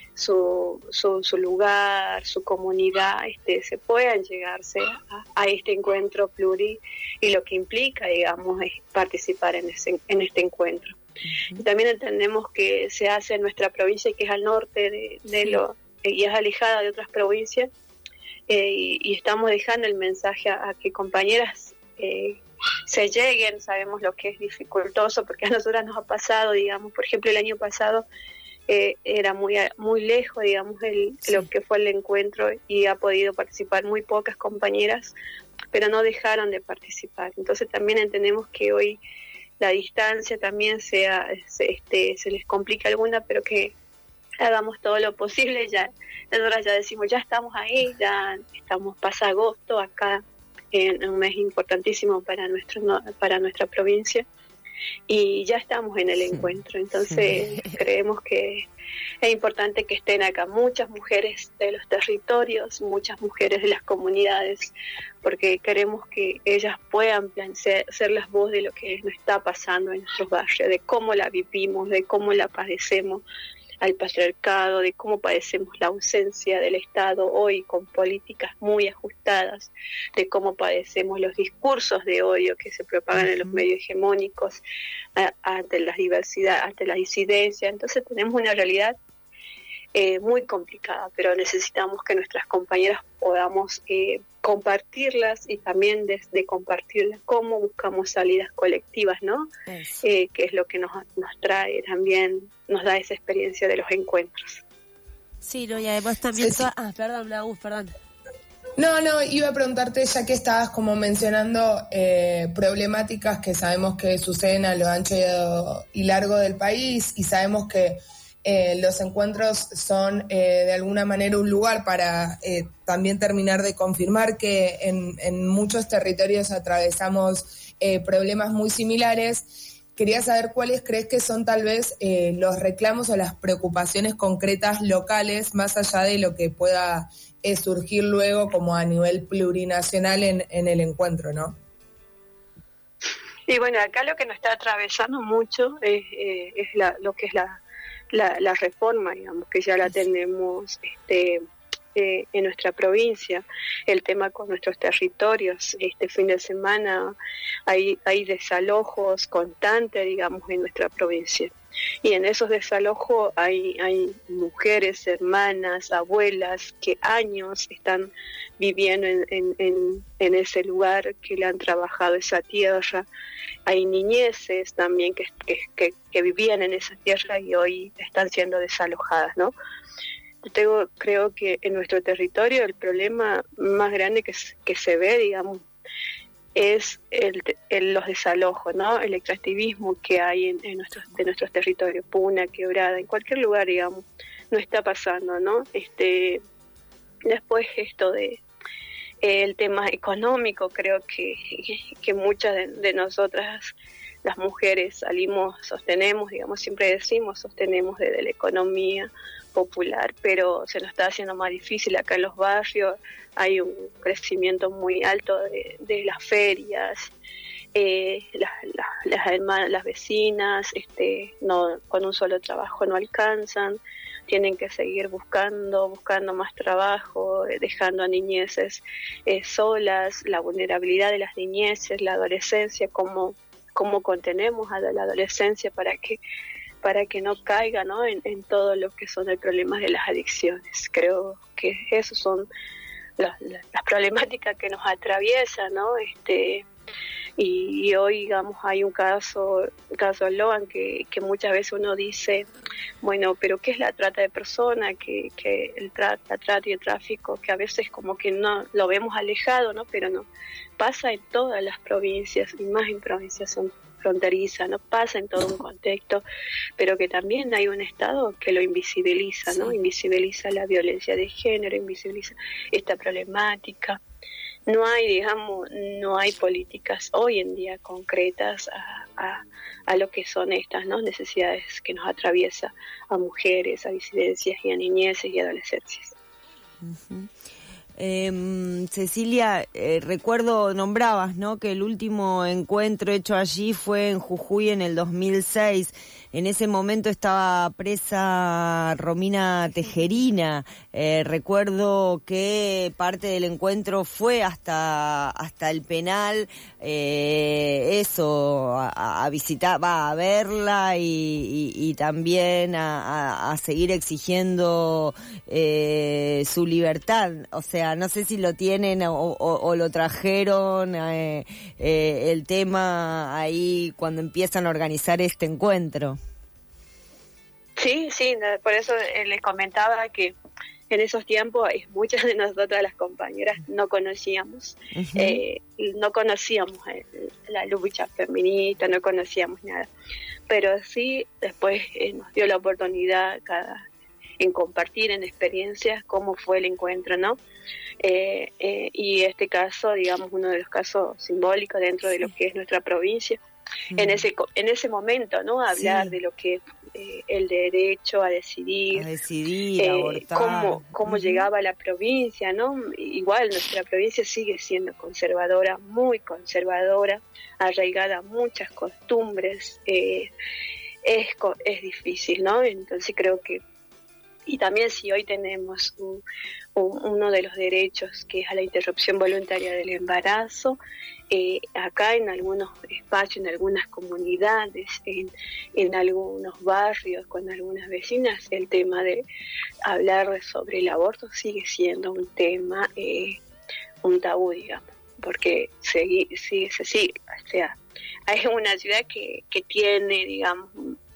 Su, su, su lugar, su comunidad, este, se puedan llegarse a, a este encuentro pluri y lo que implica, digamos, es participar en, ese, en este encuentro. Uh-huh. Y también entendemos que se hace en nuestra provincia, que es al norte de, de sí. lo y es alejada de otras provincias, eh, y, y estamos dejando el mensaje a, a que compañeras eh, se lleguen. Sabemos lo que es dificultoso, porque a nosotras nos ha pasado, digamos, por ejemplo, el año pasado Eh, era muy muy lejos, digamos, el, sí. lo que fue el encuentro, y ha podido participar muy pocas compañeras, pero no dejaron de participar. Entonces también entendemos que hoy la distancia también sea se, este, se les complica alguna, pero que hagamos todo lo posible. Ya nosotros ya decimos, ya estamos ahí, ya estamos, pasa agosto acá, en un mes importantísimo para nuestro para nuestra provincia, y ya estamos en el sí. encuentro. Entonces sí. creemos que es importante que estén acá muchas mujeres de los territorios, muchas mujeres de las comunidades, porque queremos que ellas puedan ser, ser las voces de lo que nos está pasando en nuestros barrios, de cómo la vivimos, de cómo la padecemos al patriarcado, de cómo padecemos la ausencia del Estado hoy con políticas muy ajustadas, de cómo padecemos los discursos de odio que se propagan uh-huh. en los medios hegemónicos a, ante la diversidad, ante la disidencia. Entonces tenemos una realidad eh, muy complicada, pero necesitamos que nuestras compañeras podamos eh, compartirlas, y también desde compartirlas cómo buscamos salidas colectivas, ¿no? Yes. Eh, que es lo que nos, nos trae también, nos da esa experiencia de los encuentros. Sí, no, y además también... Sí, sí. Ah, perdón, Agus, perdón. No, no, iba a preguntarte, ya que estabas como mencionando eh, problemáticas que sabemos que suceden a lo ancho y largo del país, y sabemos que eh, los encuentros son eh, de alguna manera un lugar para eh, también terminar de confirmar que en, en muchos territorios atravesamos eh, problemas muy similares. Quería saber cuáles crees que son tal vez eh, los reclamos o las preocupaciones concretas locales, más allá de lo que pueda eh, surgir luego como a nivel plurinacional en, en el encuentro, ¿no? Y bueno, acá lo que nos está atravesando mucho es, eh, es la, lo que es la, la, la reforma, digamos, que ya la tenemos este, eh, en nuestra provincia, el tema con nuestros territorios. Este fin de semana hay, hay desalojos constantes, digamos, en nuestra provincia. Y en esos desalojos hay, hay mujeres, hermanas, abuelas que años están viviendo en, en, en, en ese lugar, que le han trabajado esa tierra. Hay niñeces también que, que, que, que vivían en esa tierra y hoy están siendo desalojadas, ¿no? Yo tengo, creo que en nuestro territorio el problema más grande que, que se ve, digamos, es el, el, los desalojos, ¿no? El extractivismo que hay en, en nuestros, de nuestros territorios, Puna, Quebrada, en cualquier lugar, digamos, no está pasando, ¿no? Este, después esto de eh, el tema económico, creo que, que muchas de, de nosotras, las mujeres, salimos, sostenemos, digamos, siempre decimos, sostenemos desde la economía popular, pero se nos está haciendo más difícil acá en los barrios. Hay un crecimiento muy alto de, de las ferias, eh, las, las, las hermanas, las vecinas, este, no, con un solo trabajo no alcanzan, tienen que seguir buscando, buscando más trabajo, eh, dejando a niñeces eh, solas, la vulnerabilidad de las niñeces, la adolescencia, cómo, cómo contenemos a la adolescencia para que para que no caiga, ¿no? En, en todo lo que son el problema de las adicciones. Creo que esos son las, las, las problemáticas que nos atraviesan, ¿no? Este, y, y hoy, digamos, hay un caso, un caso Logan, que, que muchas veces uno dice, bueno, pero ¿qué es la trata de personas? Que, que el tra la trata y el tráfico, que a veces como que no lo vemos alejado, ¿no? Pero no, pasa en todas las provincias, y más en provincias son fronteriza, no pasa en todo un contexto, pero que también hay un Estado que lo invisibiliza, ¿no? Invisibiliza la violencia de género, invisibiliza esta problemática. No hay, digamos, no hay políticas hoy en día concretas a, a, a lo que son estas, ¿no? Necesidades que nos atraviesa a mujeres, a disidencias y a niñeces y adolescencias. Uh-huh. Eh, Cecilia, eh, recuerdo, nombrabas, ¿no?, que el último encuentro hecho allí fue en Jujuy en el dos mil seis. En ese momento estaba presa Romina Tejerina. Eh, recuerdo que parte del encuentro fue hasta hasta el penal, eh, eso, a, a visitar, va a verla y, y, y también a, a, a seguir exigiendo eh, su libertad. O sea, no sé si lo tienen o, o, o lo trajeron eh, eh, el tema ahí cuando empiezan a organizar este encuentro. Sí, sí, por eso les comentaba que en esos tiempos muchas de nosotras las compañeras no conocíamos, uh-huh. eh, no conocíamos la lucha feminista, no conocíamos nada, pero sí después eh, nos dio la oportunidad cada, en compartir en experiencias cómo fue el encuentro, ¿no? Eh, eh, y este caso, digamos, uno de los casos simbólicos dentro de lo que es nuestra provincia, uh-huh. en ese en ese momento, ¿no? Hablar sí. de lo que Eh, el derecho a decidir, a decidir, eh, abortar. cómo, cómo uh-huh. llegaba a la provincia, ¿no? Igual nuestra provincia sigue siendo conservadora, muy conservadora, arraigada a muchas costumbres, eh, es, es difícil, ¿no? Entonces creo que, y también si hoy tenemos un, un, uno de los derechos que es a la interrupción voluntaria del embarazo, Eh, acá en algunos espacios, en algunas comunidades, en, en algunos barrios, con algunas vecinas, el tema de hablar sobre el aborto sigue siendo un tema, eh, un tabú, digamos, porque sigue, sigue, sigue, o sea, hay una ciudad que, que tiene, digamos,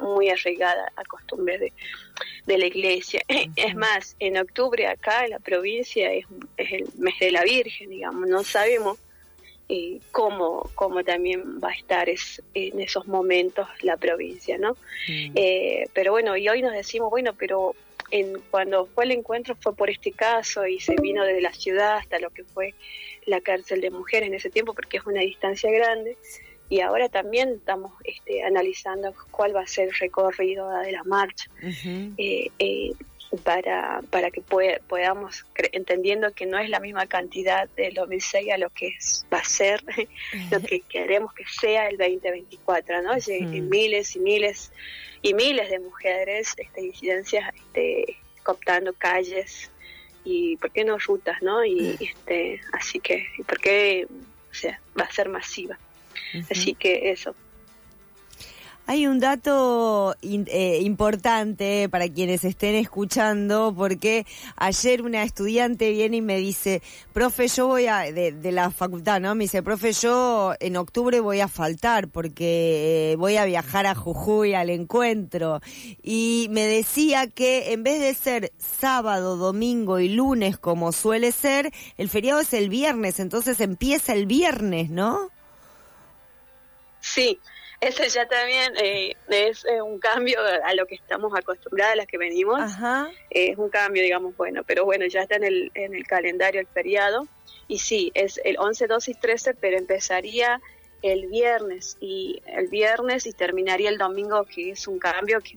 muy arraigada a costumbres de, de la iglesia. Uh-huh. Es más, en octubre acá en la provincia es, es el mes de la Virgen, digamos, no sabemos eh, cómo, cómo también va a estar es, en esos momentos la provincia, ¿no? Uh-huh. Eh, pero bueno, y hoy nos decimos, bueno, pero en, cuando fue el encuentro fue por este caso y se vino desde la ciudad hasta lo que fue la cárcel de mujeres en ese tiempo, porque es una distancia grande. Y ahora también estamos este, analizando cuál va a ser el recorrido de la marcha, uh-huh. eh, eh, para para que puede, podamos, cre- entendiendo que no es la misma cantidad del dos mil seis a lo que es, va a ser, lo que queremos que sea el veinte veinticuatro, ¿no? Uh-huh. Miles y miles y miles de mujeres, este, disidencias, este, cooptando calles y, ¿por qué no rutas, no? Y uh-huh. este, así que, ¿por qué? O sea, va a ser masiva. Uh-huh. Así que eso. Hay un dato in, eh, importante para quienes estén escuchando, porque ayer una estudiante viene y me dice, profe, yo voy a, de, de la facultad, ¿no? Me dice, profe, yo en octubre voy a faltar porque eh, voy a viajar a Jujuy al encuentro. Y me decía que en vez de ser sábado, domingo y lunes como suele ser, el feriado es el viernes, entonces empieza el viernes, ¿no? Sí. Ese ya también eh, es eh, un cambio a lo que estamos acostumbradas, a las que venimos. Ajá. Eh, es un cambio, digamos, bueno, pero bueno, ya está en el en el calendario el feriado. Y sí, es el once, doce y trece, pero empezaría el viernes y el viernes y terminaría el domingo, que es un cambio que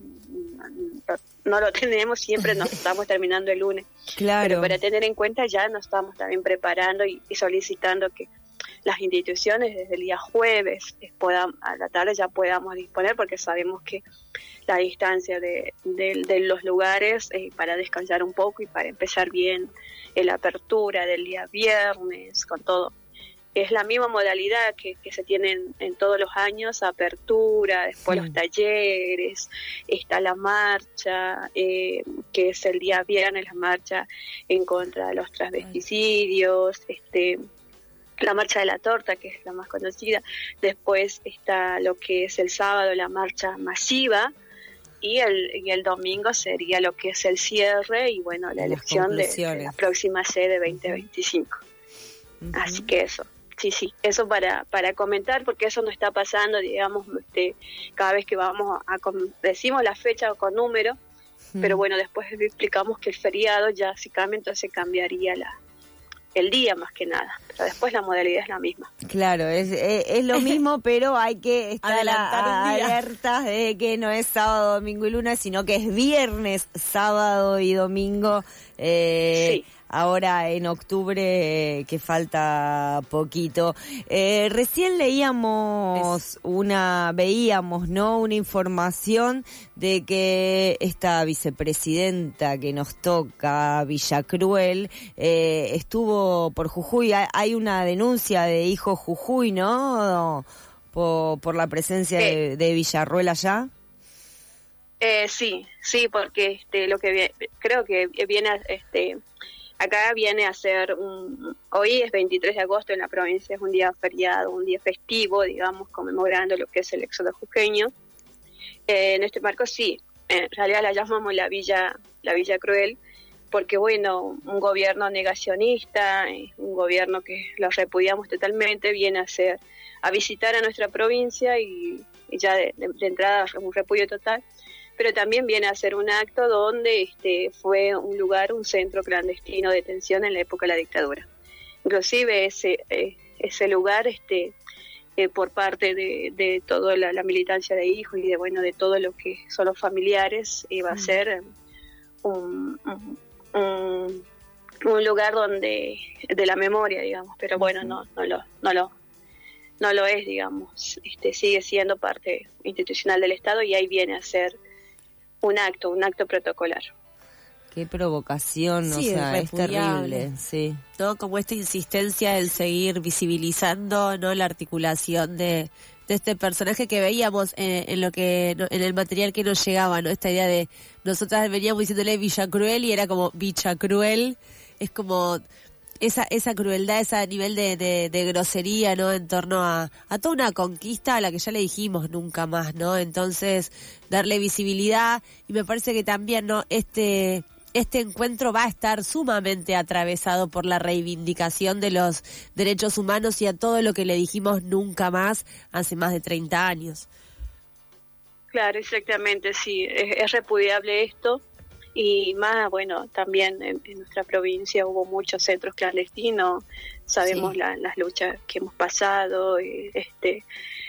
no lo tenemos, siempre nos estamos terminando el lunes. Claro. Pero para tener en cuenta ya nos estamos también preparando y, y solicitando que las instituciones desde el día jueves puedan, a la tarde ya podamos disponer, porque sabemos que la distancia de, de, de los lugares eh, para descansar un poco y para empezar bien en la apertura del día viernes con todo. Es la misma modalidad que, que se tiene en, en todos los años, apertura, después sí. Los talleres, está la marcha, eh, que es el día viernes, la marcha en contra de los transvesticidios, este... la marcha de la torta, que es la más conocida. Después está lo que es el sábado, la marcha masiva, y el, y el domingo sería lo que es el cierre y bueno, la elección de, de la próxima sede veinte veinticinco. Uh-huh. Así que eso, sí, sí, eso para para comentar, porque eso no está pasando, digamos, este, cada vez que vamos a, a decimos la fecha con número, uh-huh. Pero bueno, después explicamos que el feriado ya si cambia, entonces cambiaría la el día más que nada, pero después la modalidad es la misma. Claro, es es, es lo mismo, pero hay que estar a, alertas de que no es sábado, domingo y lunes, sino que es viernes, sábado y domingo. Eh, sí. Ahora en octubre, eh, que falta poquito. Eh, recién leíamos es. una, veíamos, ¿no? Una información de que esta vicepresidenta que nos toca, Villacruel, eh, estuvo por Jujuy. Hay una denuncia de Hijo Jujuy, ¿no? Por, por la presencia eh. de, de Villarruel allá. Eh, sí, sí, porque este, lo que viene, creo que viene este. Acá viene a ser, un, hoy es veintitrés de agosto en la provincia, es un día feriado, un día festivo, digamos, conmemorando lo que es el éxodo jujeño. Eh, en este marco sí, en realidad la llamamos la Villa, la Villa Cruel, porque bueno, un gobierno negacionista, un gobierno que lo repudiamos totalmente, viene a ser, a visitar a nuestra provincia y, y ya de, de, de entrada un repudio total. Pero también viene a ser un acto donde este fue un lugar, un centro clandestino de detención en la época de la dictadura. Inclusive ese eh, ese lugar, este eh, por parte de, de toda la, la militancia de hijos y de bueno de todo lo que son los familiares, iba a ser un, un, un, un lugar donde de la memoria, digamos. Pero bueno, no no lo no lo no lo es, digamos. Este sigue siendo parte institucional del Estado y ahí viene a ser un acto, un acto protocolar. Qué provocación, sí, o sea, es, es terrible, sí. ¿No? Como esta insistencia del seguir visibilizando, ¿no? La articulación de, de este personaje que veíamos en, en lo que en el material que nos llegaba, ¿no? Esta idea de nosotras veníamos diciéndole Villacruel y era como Villacruel, es como esa esa crueldad, ese nivel de, de, de grosería, ¿no? En torno a, a toda una conquista a la que ya le dijimos nunca más, ¿no? Entonces, darle visibilidad, y me parece que también, ¿no? Este... Este encuentro va a estar sumamente atravesado por la reivindicación de los derechos humanos y a todo lo que le dijimos nunca más hace más de treinta años. Claro, exactamente, sí, es, es repudiable esto, y más, bueno, también en, en nuestra provincia hubo muchos centros clandestinos, sabemos sí. la, las luchas que hemos pasado, este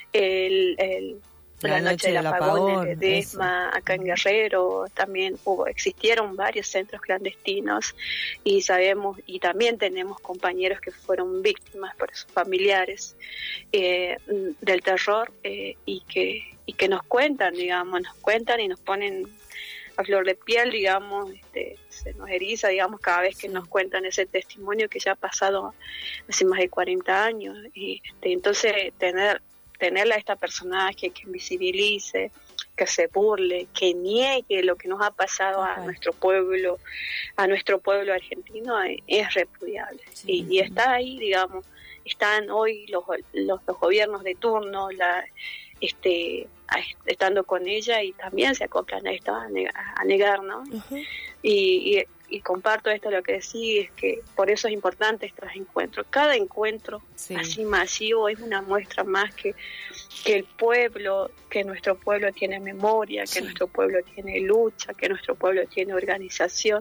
el... el La, la noche, noche del apagón de Ledesma, acá en Guerrero también hubo, existieron varios centros clandestinos, y sabemos, y también tenemos compañeros que fueron víctimas por sus familiares eh, del terror, eh, y que y que nos cuentan, digamos, nos cuentan y nos ponen a flor de piel, digamos, este, se nos eriza, digamos, cada vez que nos cuentan ese testimonio que ya ha pasado hace más de cuarenta años, y este, entonces tener tenerla a esta personaje que visibilice, que se burle, que niegue lo que nos ha pasado a nuestro pueblo, a nuestro pueblo argentino, es, es repudiable. Sí, y, y está ahí, digamos, están hoy los, los, los gobiernos de turno, la, este, a, estando con ella, y también se acoplan a esto, a negar, a negar ¿no? Uh-huh. y, y y comparto esto, lo que decís, es que por eso es importante estos encuentros. Cada encuentro sí. así masivo es una muestra más que, que el pueblo, que nuestro pueblo tiene memoria, que sí. nuestro pueblo tiene lucha, que nuestro pueblo tiene organización.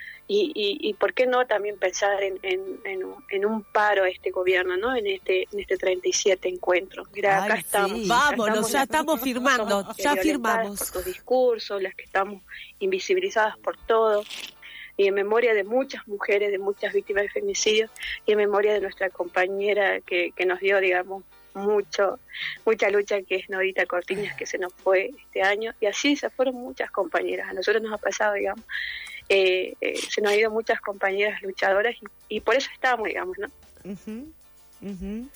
Y, y, y por qué no también pensar en, en, en, un, en un paro a este gobierno, ¿no? En este en este treinta y siete encuentros. Mira, acá Ay, estamos. Sí. Vámonos, estamos, ya estamos firmando, ya firmamos. Por tus discursos, las que estamos invisibilizadas por todo. Y en memoria de muchas mujeres, de muchas víctimas de feminicidio, y en memoria de nuestra compañera que, que nos dio, digamos, mucho mucha lucha, que es Norita Cortiñas, que se nos fue este año, y así se fueron muchas compañeras. A nosotros nos ha pasado, digamos, eh, eh, se nos han ido muchas compañeras luchadoras, y, y por eso estamos, digamos, ¿no? Uh-huh. Uh-huh.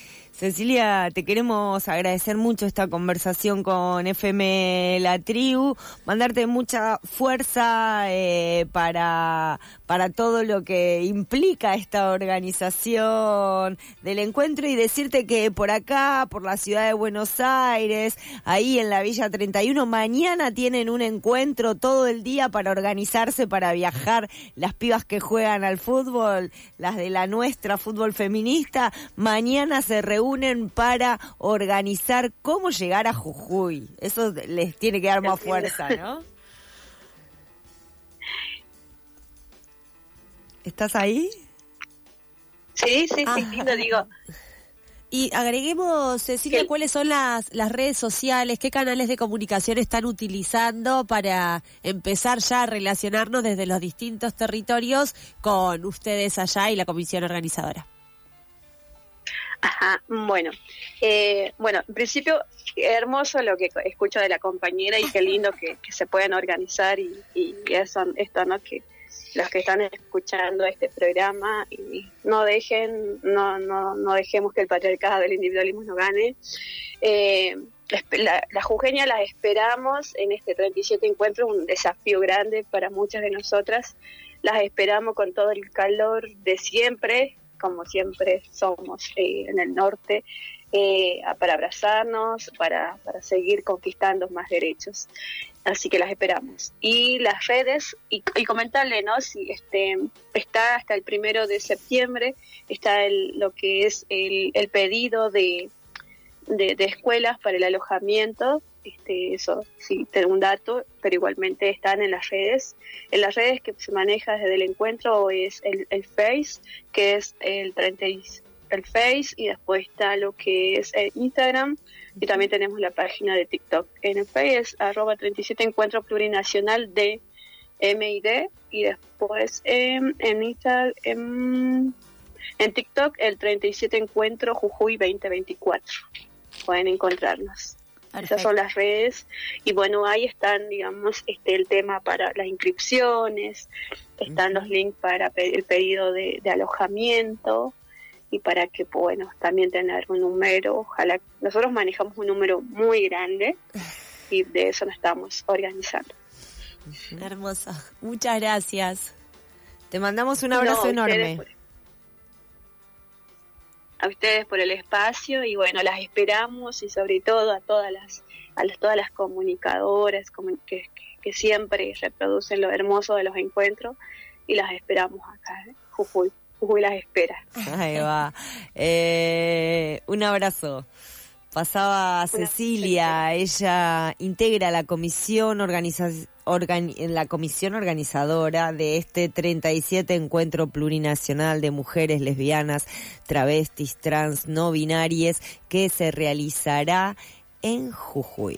Cecilia, te queremos agradecer mucho esta conversación con F M La Tribu, mandarte mucha fuerza eh, para, para todo lo que implica esta organización del encuentro, y decirte que por acá, por la ciudad de Buenos Aires, ahí en la Villa treinta y uno, mañana tienen un encuentro todo el día para organizarse, para viajar, las pibas que juegan al fútbol, las de la nuestra, fútbol feminista, mañana se reúnen para organizar cómo llegar a Jujuy. Eso les tiene que dar más fuerza, ¿no? ¿Estás ahí? Sí, sí, sí, lindo, digo. Y agreguemos, Cecilia, ¿Qué? ¿cuáles son las, las redes sociales, qué canales de comunicación están utilizando para empezar ya a relacionarnos desde los distintos territorios con ustedes allá y la comisión organizadora? Ajá, bueno, eh, bueno, en principio hermoso lo que escucho de la compañera, y qué lindo que, que se puedan organizar, y, y eso, esto, ¿no? Que los que están escuchando este programa, y no dejen, no, no, no dejemos que el patriarcado del individualismo no gane. Eh, la, la jujeña las esperamos en este treinta y siete encuentro, un desafío grande para muchas de nosotras. Las esperamos con todo el calor de siempre, como siempre somos eh, en el norte, eh, para abrazarnos, para, para seguir conquistando más derechos. Así que las esperamos. Y las redes, y, y comentarle, ¿no? Si este está hasta el primero de septiembre, está el, lo que es el, el pedido de, de, de escuelas para el alojamiento. Este, eso sí, tengo un dato, pero igualmente están en las redes. En las redes que se maneja desde el encuentro es el, el Face, que es el treinta, el Face, y después está lo que es el Instagram, y también tenemos la página de TikTok. En el Face es arroba treinta y siete Encuentro Plurinacional de M I D, y después eh, en Instagram, en, en TikTok el treinta y siete Encuentro Jujuy veinte veinticuatro. Pueden encontrarnos. Perfecto. Esas son las redes, y bueno, ahí están, digamos, este el tema para las inscripciones, están uh-huh. los links para pe- el pedido de, de alojamiento, y para que, bueno, también tener un número, ojalá, nosotros manejamos un número muy grande, y de eso nos estamos organizando. Hermosa, muchas gracias. Te mandamos un abrazo no, enorme. Ustedes, a ustedes por el espacio y bueno, las esperamos y sobre todo a todas las a las, todas las comunicadoras comun- que, que, que siempre reproducen lo hermoso de los encuentros y las esperamos acá, ¿eh? Jujuy, Jujuy las espera. Ahí va. Eh, un abrazo. Pasaba Cecilia, ella integra la comisión organiza, organi, la comisión organizadora de este treinta y siete Encuentro Plurinacional de Mujeres Lesbianas, Travestis, Trans, No Binarias, que se realizará en Jujuy.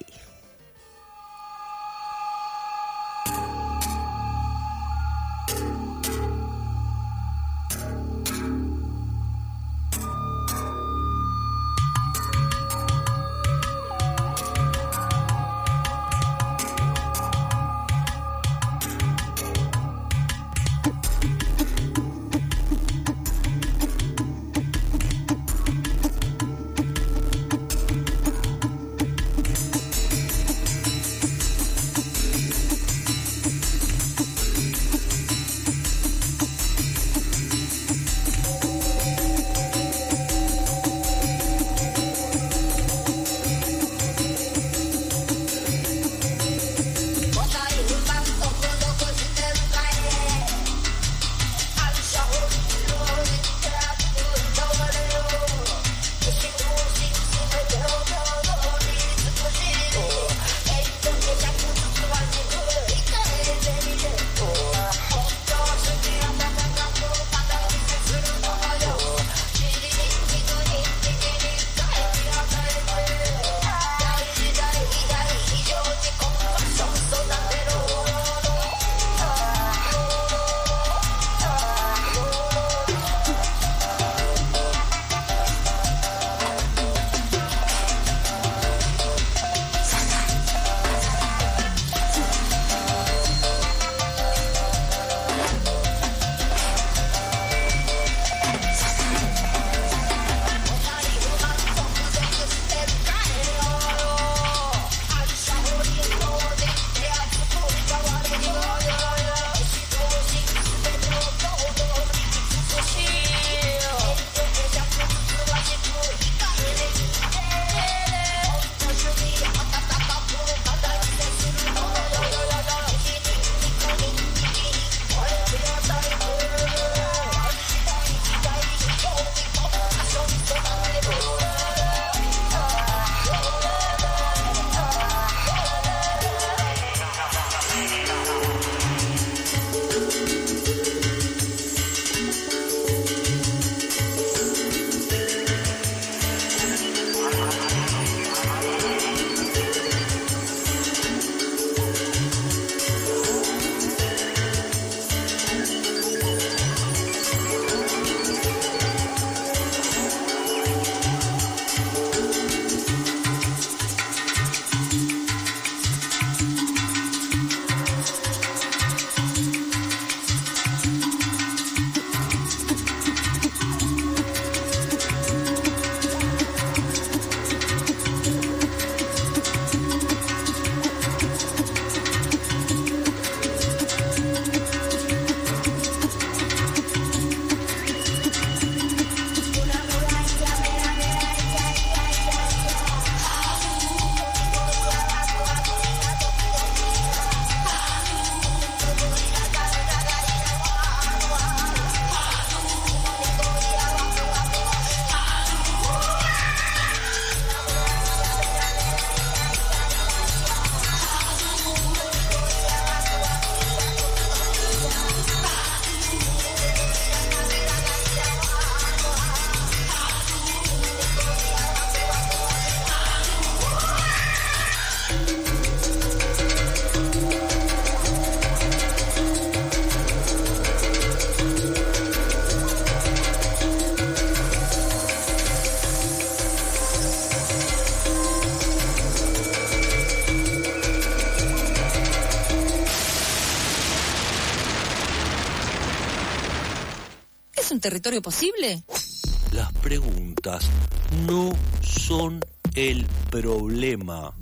un territorio posible? Las preguntas no son el problema.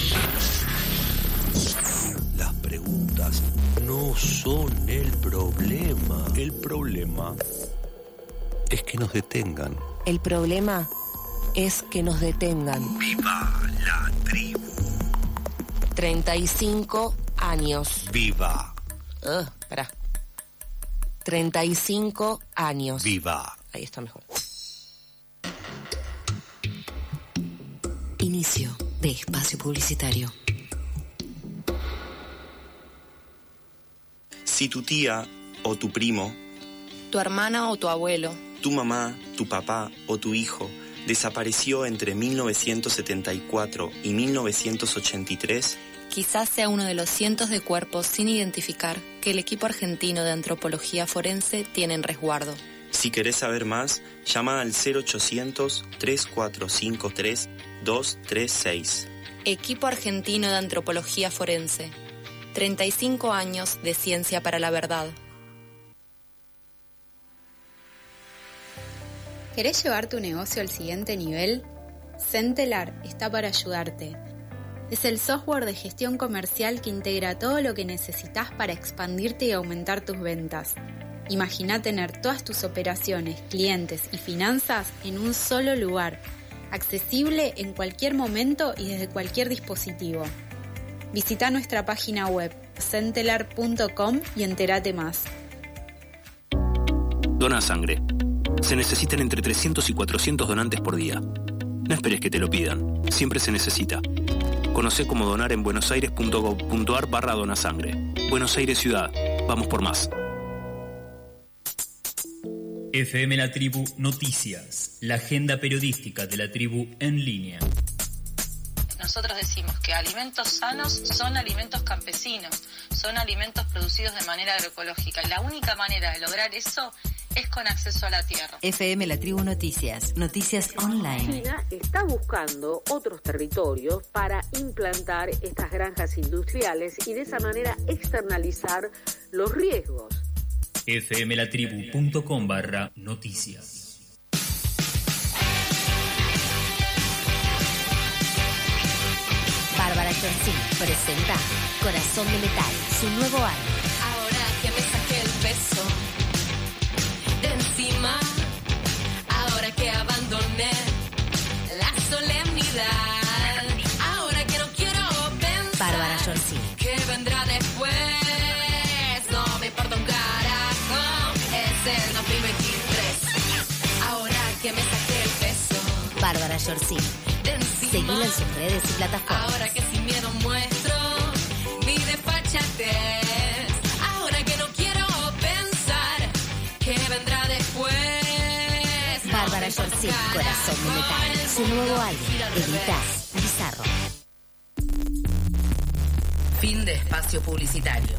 Las preguntas no son el problema. El problema es que nos detengan. El problema es que nos detengan. ¡Viva la tribu! treinta y cinco años. ¡Viva! Uh, espera. treinta y cinco años. ¡Viva! Ahí está mejor. Inicio de espacio publicitario. Si tu tía o tu primo, tu hermana o tu abuelo, tu mamá, tu papá o tu hijo desapareció entre mil novecientos setenta y cuatro y mil novecientos ochenta y tres, quizás sea uno de los cientos de cuerpos sin identificar que el equipo argentino de antropología forense tiene en resguardo. Si querés saber más, llama al cero ochocientos, tres cuatro cinco tres, dos tres seis. Equipo argentino de antropología forense. treinta y cinco años de ciencia para la verdad. ¿Querés llevar tu negocio al siguiente nivel? Centelar está para ayudarte. Es el software de gestión comercial que integra todo lo que necesitas para expandirte y aumentar tus ventas. Imagina tener todas tus operaciones, clientes y finanzas en un solo lugar, accesible en cualquier momento y desde cualquier dispositivo. Visita nuestra página web centelar punto com y entérate más. Dona sangre. Se necesitan entre trescientos y cuatrocientos donantes por día. No esperes que te lo pidan. Siempre se necesita. Conocé cómo donar en buenosaires.gov.ar barra donasangre. Buenos Aires Ciudad. Vamos por más. F M La Tribu Noticias, la agenda periodística de la tribu en línea. Nosotros decimos que alimentos sanos son alimentos campesinos, son alimentos producidos de manera agroecológica. La única manera de lograr eso es con acceso a la tierra. F M La Tribu Noticias, noticias online. China está buscando otros territorios para implantar estas granjas industriales y de esa manera externalizar los riesgos. fmlatribu.com barra noticias. Bárbara Jorcín presenta Corazón de Metal, su nuevo álbum. Ahora que me saqué el peso de encima, ahora que abandoné la solemnidad, ahora que no quiero pensar Bárbara Jorcín. que vendrá después, no me importa un carajo, es el dos mil veintitrés, ahora que me saqué el peso Bárbara Jorcín. Seguila en sus redes y plataformas. Ahora que sin miedo muestro mi desfachatez, ahora que no quiero pensar que vendrá después. Bárbara Jorcín, Corazón de Metal, su nuevo álbum, Editas Bizarro. Fin de espacio publicitario.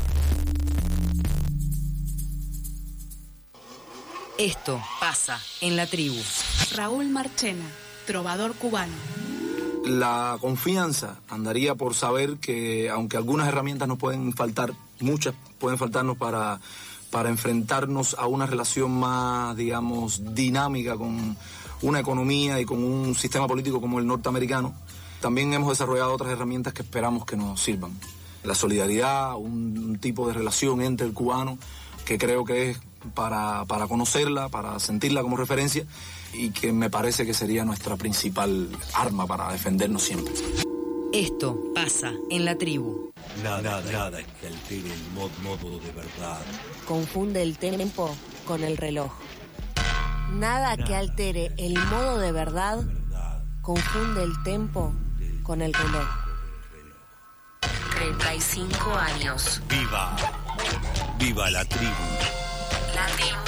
Esto pasa en la tribu. Raúl Marchena, trovador cubano. La confianza andaría por saber que, aunque algunas herramientas nos pueden faltar, muchas pueden faltarnos para, para enfrentarnos a una relación más, digamos, dinámica con una economía y con un sistema político como el norteamericano, también hemos desarrollado otras herramientas que esperamos que nos sirvan. La solidaridad, un tipo de relación entre el cubano, que creo que es para, para conocerla, para sentirla como referencia, y que me parece que sería nuestra principal arma para defendernos siempre. Esto pasa en la tribu. Nada, nada que altere el mod, modo de verdad. Confunde el tiempo con el reloj. Nada que altere el modo de verdad confunde el tiempo con el reloj. treinta y cinco años. ¡Viva! ¡Viva la tribu! La tribu.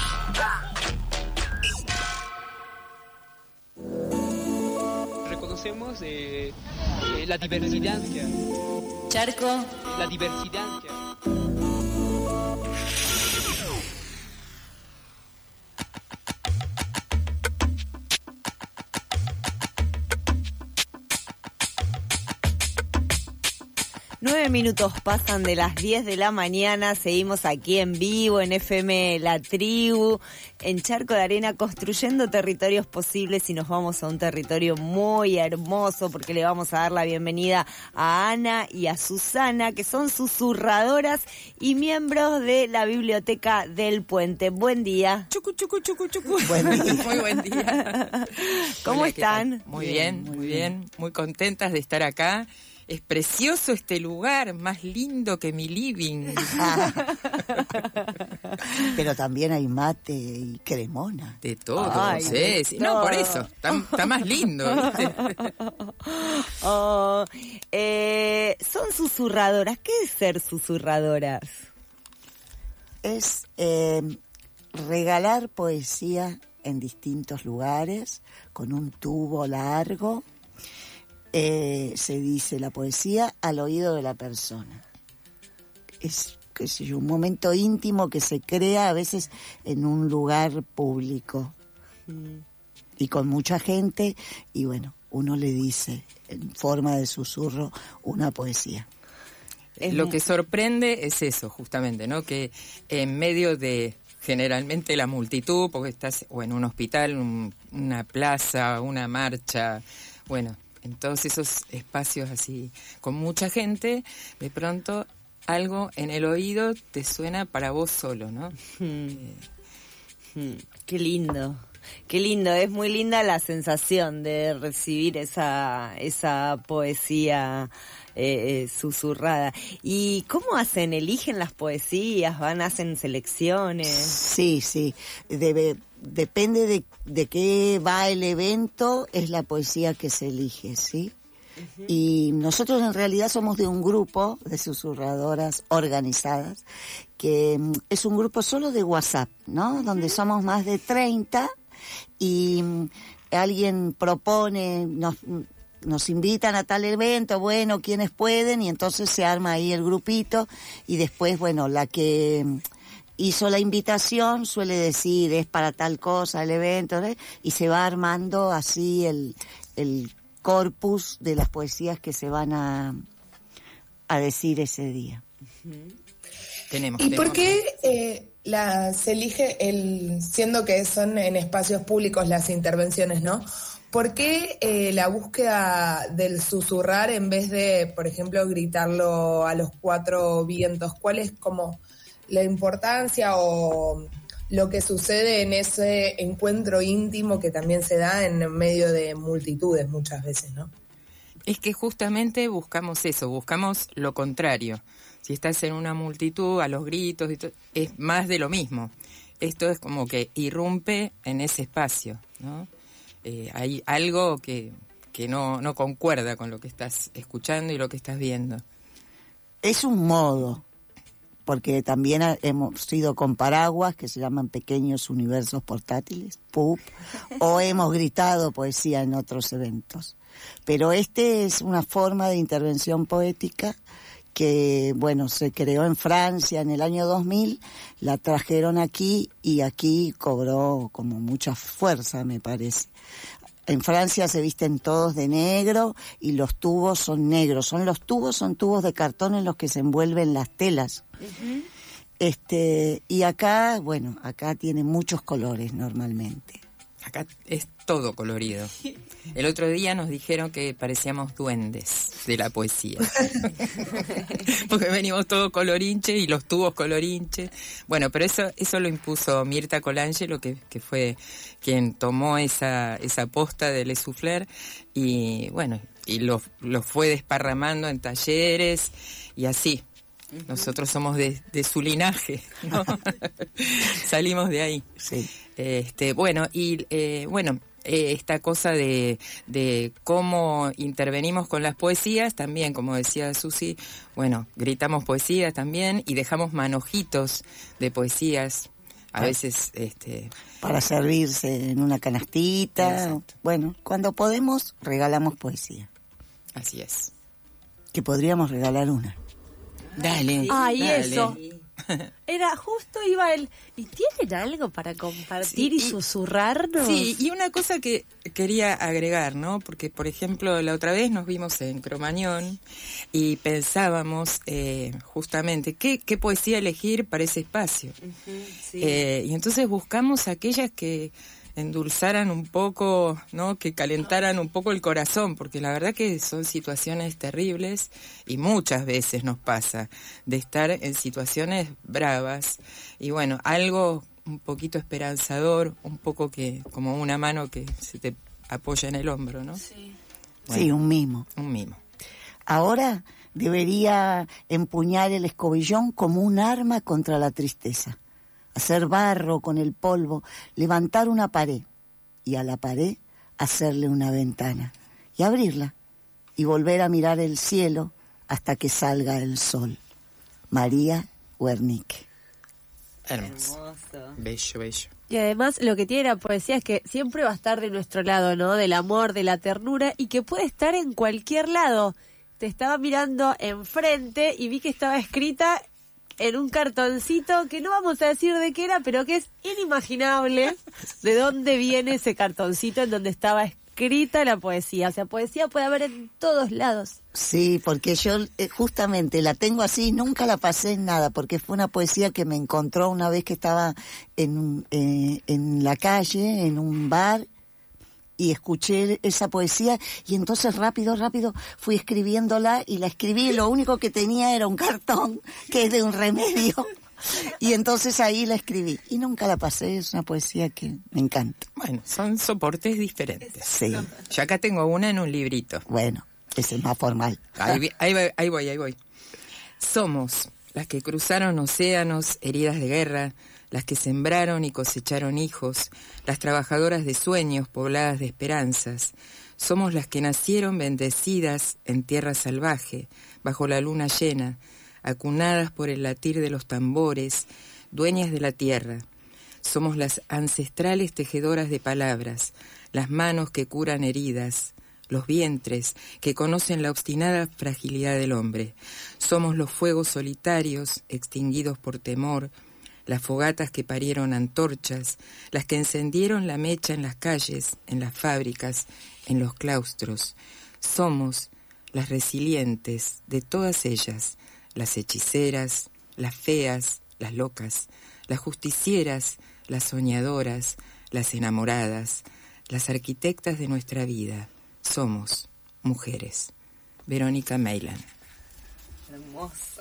Reconocemos eh, eh, la diversidad. Charco. La diversidad. Nueve minutos pasan de las diez de la mañana, seguimos aquí en vivo en F M La Tribu, en Charco de Arena, construyendo territorios posibles, y nos vamos a un territorio muy hermoso porque le vamos a dar la bienvenida a Ana y a Susana, que son susurradoras y miembros de la Biblioteca del Puente. Buen día. Chucu, chucu, chucu, chucu. Buen día. Muy buen día. ¿Cómo Hola, están? Muy bien, bien, muy bien, muy contentas de estar acá. Es precioso este lugar, más lindo que mi living. Pero también hay mate y cremona. De todo, Ay, sí, de sí. todo. No, por eso, está, está más lindo, ¿viste? Oh, eh, son susurradoras. ¿Qué es ser susurradoras? Es eh, regalar poesía en distintos lugares, con un tubo largo. Eh, se dice la poesía al oído de la persona. Es, qué sé yo, un momento íntimo que se crea a veces en un lugar público mm. y con mucha gente, y bueno, uno le dice en forma de susurro una poesía. Lo que sorprende es eso, justamente, ¿no? Que en medio de generalmente la multitud, porque estás o en un hospital, un, una plaza, una marcha, bueno, en todos esos espacios así, con mucha gente, de pronto algo en el oído te suena para vos solo, ¿no? Hmm. Hmm. Qué lindo, qué lindo. Es muy linda la sensación de recibir esa, esa poesía eh, eh, susurrada. ¿Y cómo hacen? ¿Eligen las poesías? ¿Van, hacen selecciones? Sí, sí, debe... Depende de, de qué va el evento, es la poesía que se elige, ¿sí? Uh-huh. Y nosotros en realidad somos de un grupo de susurradoras organizadas, que um, es un grupo solo de WhatsApp, ¿no? Uh-huh. Donde somos más de treinta y um, alguien propone, nos, nos invitan a tal evento, bueno, quienes pueden, y entonces se arma ahí el grupito, y después, bueno, la que... Um, hizo la invitación, suele decir, es para tal cosa el evento, ¿eh? Y se va armando así el, el corpus de las poesías que se van a, a decir ese día. Uh-huh. Tenemos, ¿Y tenemos. por qué eh, la, se elige, el siendo que son en espacios públicos las intervenciones, ¿no? ¿Por qué eh, la búsqueda del susurrar en vez de, por ejemplo, gritarlo a los cuatro vientos? ¿Cuál es como la importancia o lo que sucede en ese encuentro íntimo que también se da en medio de multitudes muchas veces, ¿no? Es que justamente buscamos eso, buscamos lo contrario. Si estás en una multitud, a los gritos, y todo, es más de lo mismo. Esto es como que irrumpe en ese espacio, ¿no? Eh, hay algo que, que no, no concuerda con lo que estás escuchando y lo que estás viendo. Es un modo, porque también hemos sido con paraguas que se llaman pequeños universos portátiles, P U P, o hemos gritado poesía en otros eventos. Pero este es una forma de intervención poética que, bueno, se creó en Francia en el año dos mil, la trajeron aquí y aquí cobró como mucha fuerza, me parece. En Francia se visten todos de negro y los tubos son negros. Son los tubos, son tubos de cartón en los que se envuelven las telas. Uh-huh. Este, y acá, bueno, acá tiene muchos colores normalmente. Acá es todo colorido. El otro día nos dijeron que parecíamos duendes de la poesía. Porque venimos todos colorinche y los tubos colorinche. Bueno, pero eso eso lo impuso Mirta Colangelo, que, que fue quien tomó esa esa posta de Le Souffleur y, bueno, y lo, lo fue desparramando en talleres y así. Nosotros somos de, de su linaje, ¿no? Salimos de ahí. Sí. Este, bueno, y eh, bueno, eh, esta cosa de, de cómo intervenimos con las poesías, también, como decía Susi, bueno, gritamos poesías también y dejamos manojitos de poesías, a veces... este para servirse en una canastita. Exacto. Bueno, cuando podemos, regalamos poesía. Así es. Que podríamos regalar una. Dale. Ay, dale. eso. Era justo iba el... ¿Y tienen algo para compartir Sí, y, y- susurrarnos? Sí, y una cosa que quería agregar, ¿no? Porque, por ejemplo, la otra vez nos vimos en Cromañón y pensábamos eh, justamente qué, qué poesía elegir para ese espacio. sí. Eh, y entonces buscamos aquellas que endulzaran un poco, ¿no? Que calentaran un poco el corazón, porque la verdad que son situaciones terribles y muchas veces nos pasa de estar en situaciones bravas y bueno, algo un poquito esperanzador, un poco que como una mano que se te apoya en el hombro, ¿no? Sí, Bueno, un mimo. un mimo. Ahora debería empuñar el escobillón como un arma contra la tristeza. Hacer barro con el polvo, levantar una pared y a la pared hacerle una ventana y abrirla y volver a mirar el cielo hasta que salga el sol. María Wernicke. Hermoso. Bello, bello. Y además lo que tiene la poesía es que siempre va a estar de nuestro lado, ¿no? Del amor, de la ternura y que puede estar en cualquier lado. Te estaba mirando enfrente y vi que estaba escrita en un cartoncito que no vamos a decir de qué era, pero que es inimaginable de dónde viene ese cartoncito en donde estaba escrita la poesía. O sea, poesía puede haber en todos lados. Sí, porque yo eh, justamente la tengo así, nunca la pasé en nada, porque fue una poesía que me encontró una vez que estaba en, eh, en la calle, en un bar, y escuché esa poesía y entonces rápido, rápido fui escribiéndola y la escribí. Lo único que tenía era un cartón que es de un remedio y entonces ahí la escribí y nunca la pasé. Es una poesía que me encanta. Bueno, son soportes diferentes. Sí. Yo acá tengo una en un librito. Bueno, ese es más formal. Ahí, vi- ahí, voy, ahí voy, ahí voy. Somos las que cruzaron océanos, heridas de guerra, las que sembraron y cosecharon hijos, las trabajadoras de sueños pobladas de esperanzas. Somos las que nacieron bendecidas en tierra salvaje, bajo la luna llena, acunadas por el latir de los tambores, dueñas de la tierra. Somos las ancestrales tejedoras de palabras, las manos que curan heridas, los vientres que conocen la obstinada fragilidad del hombre. Somos los fuegos solitarios, extinguidos por temor, las fogatas que parieron antorchas, las que encendieron la mecha en las calles, en las fábricas, en los claustros. Somos las resilientes de todas ellas, las hechiceras, las feas, las locas, las justicieras, las soñadoras, las enamoradas, las arquitectas de nuestra vida. Somos mujeres. Verónica Meiland. Hermoso.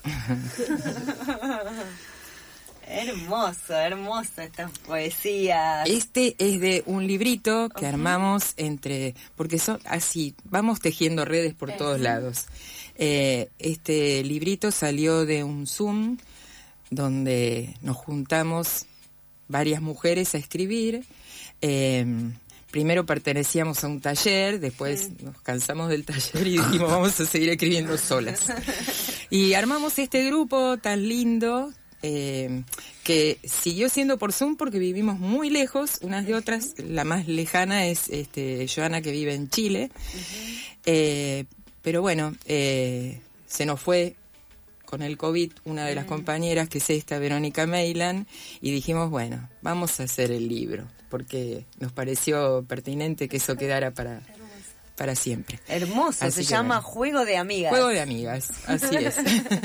Hermoso, hermoso estas poesías. Este es de un librito que armamos entre, porque son así, vamos tejiendo redes por todos lados. Eh, este librito salió de un Zoom donde nos juntamos varias mujeres a escribir. Eh, primero pertenecíamos a un taller, después nos cansamos del taller y dijimos vamos a seguir escribiendo solas. Y armamos este grupo tan lindo. Eh, que siguió siendo por Zoom porque vivimos muy lejos unas de otras. La más lejana es este, Joana, que vive en Chile. Eh, pero bueno, eh, se nos fue con el COVID una de las compañeras, que es esta, Verónica Meiland, y dijimos, bueno, vamos a hacer el libro, porque nos pareció pertinente que eso quedara para, para siempre. Hermoso, Así se que, llama bueno. Juego de Amigas. Juego de amigas, así es.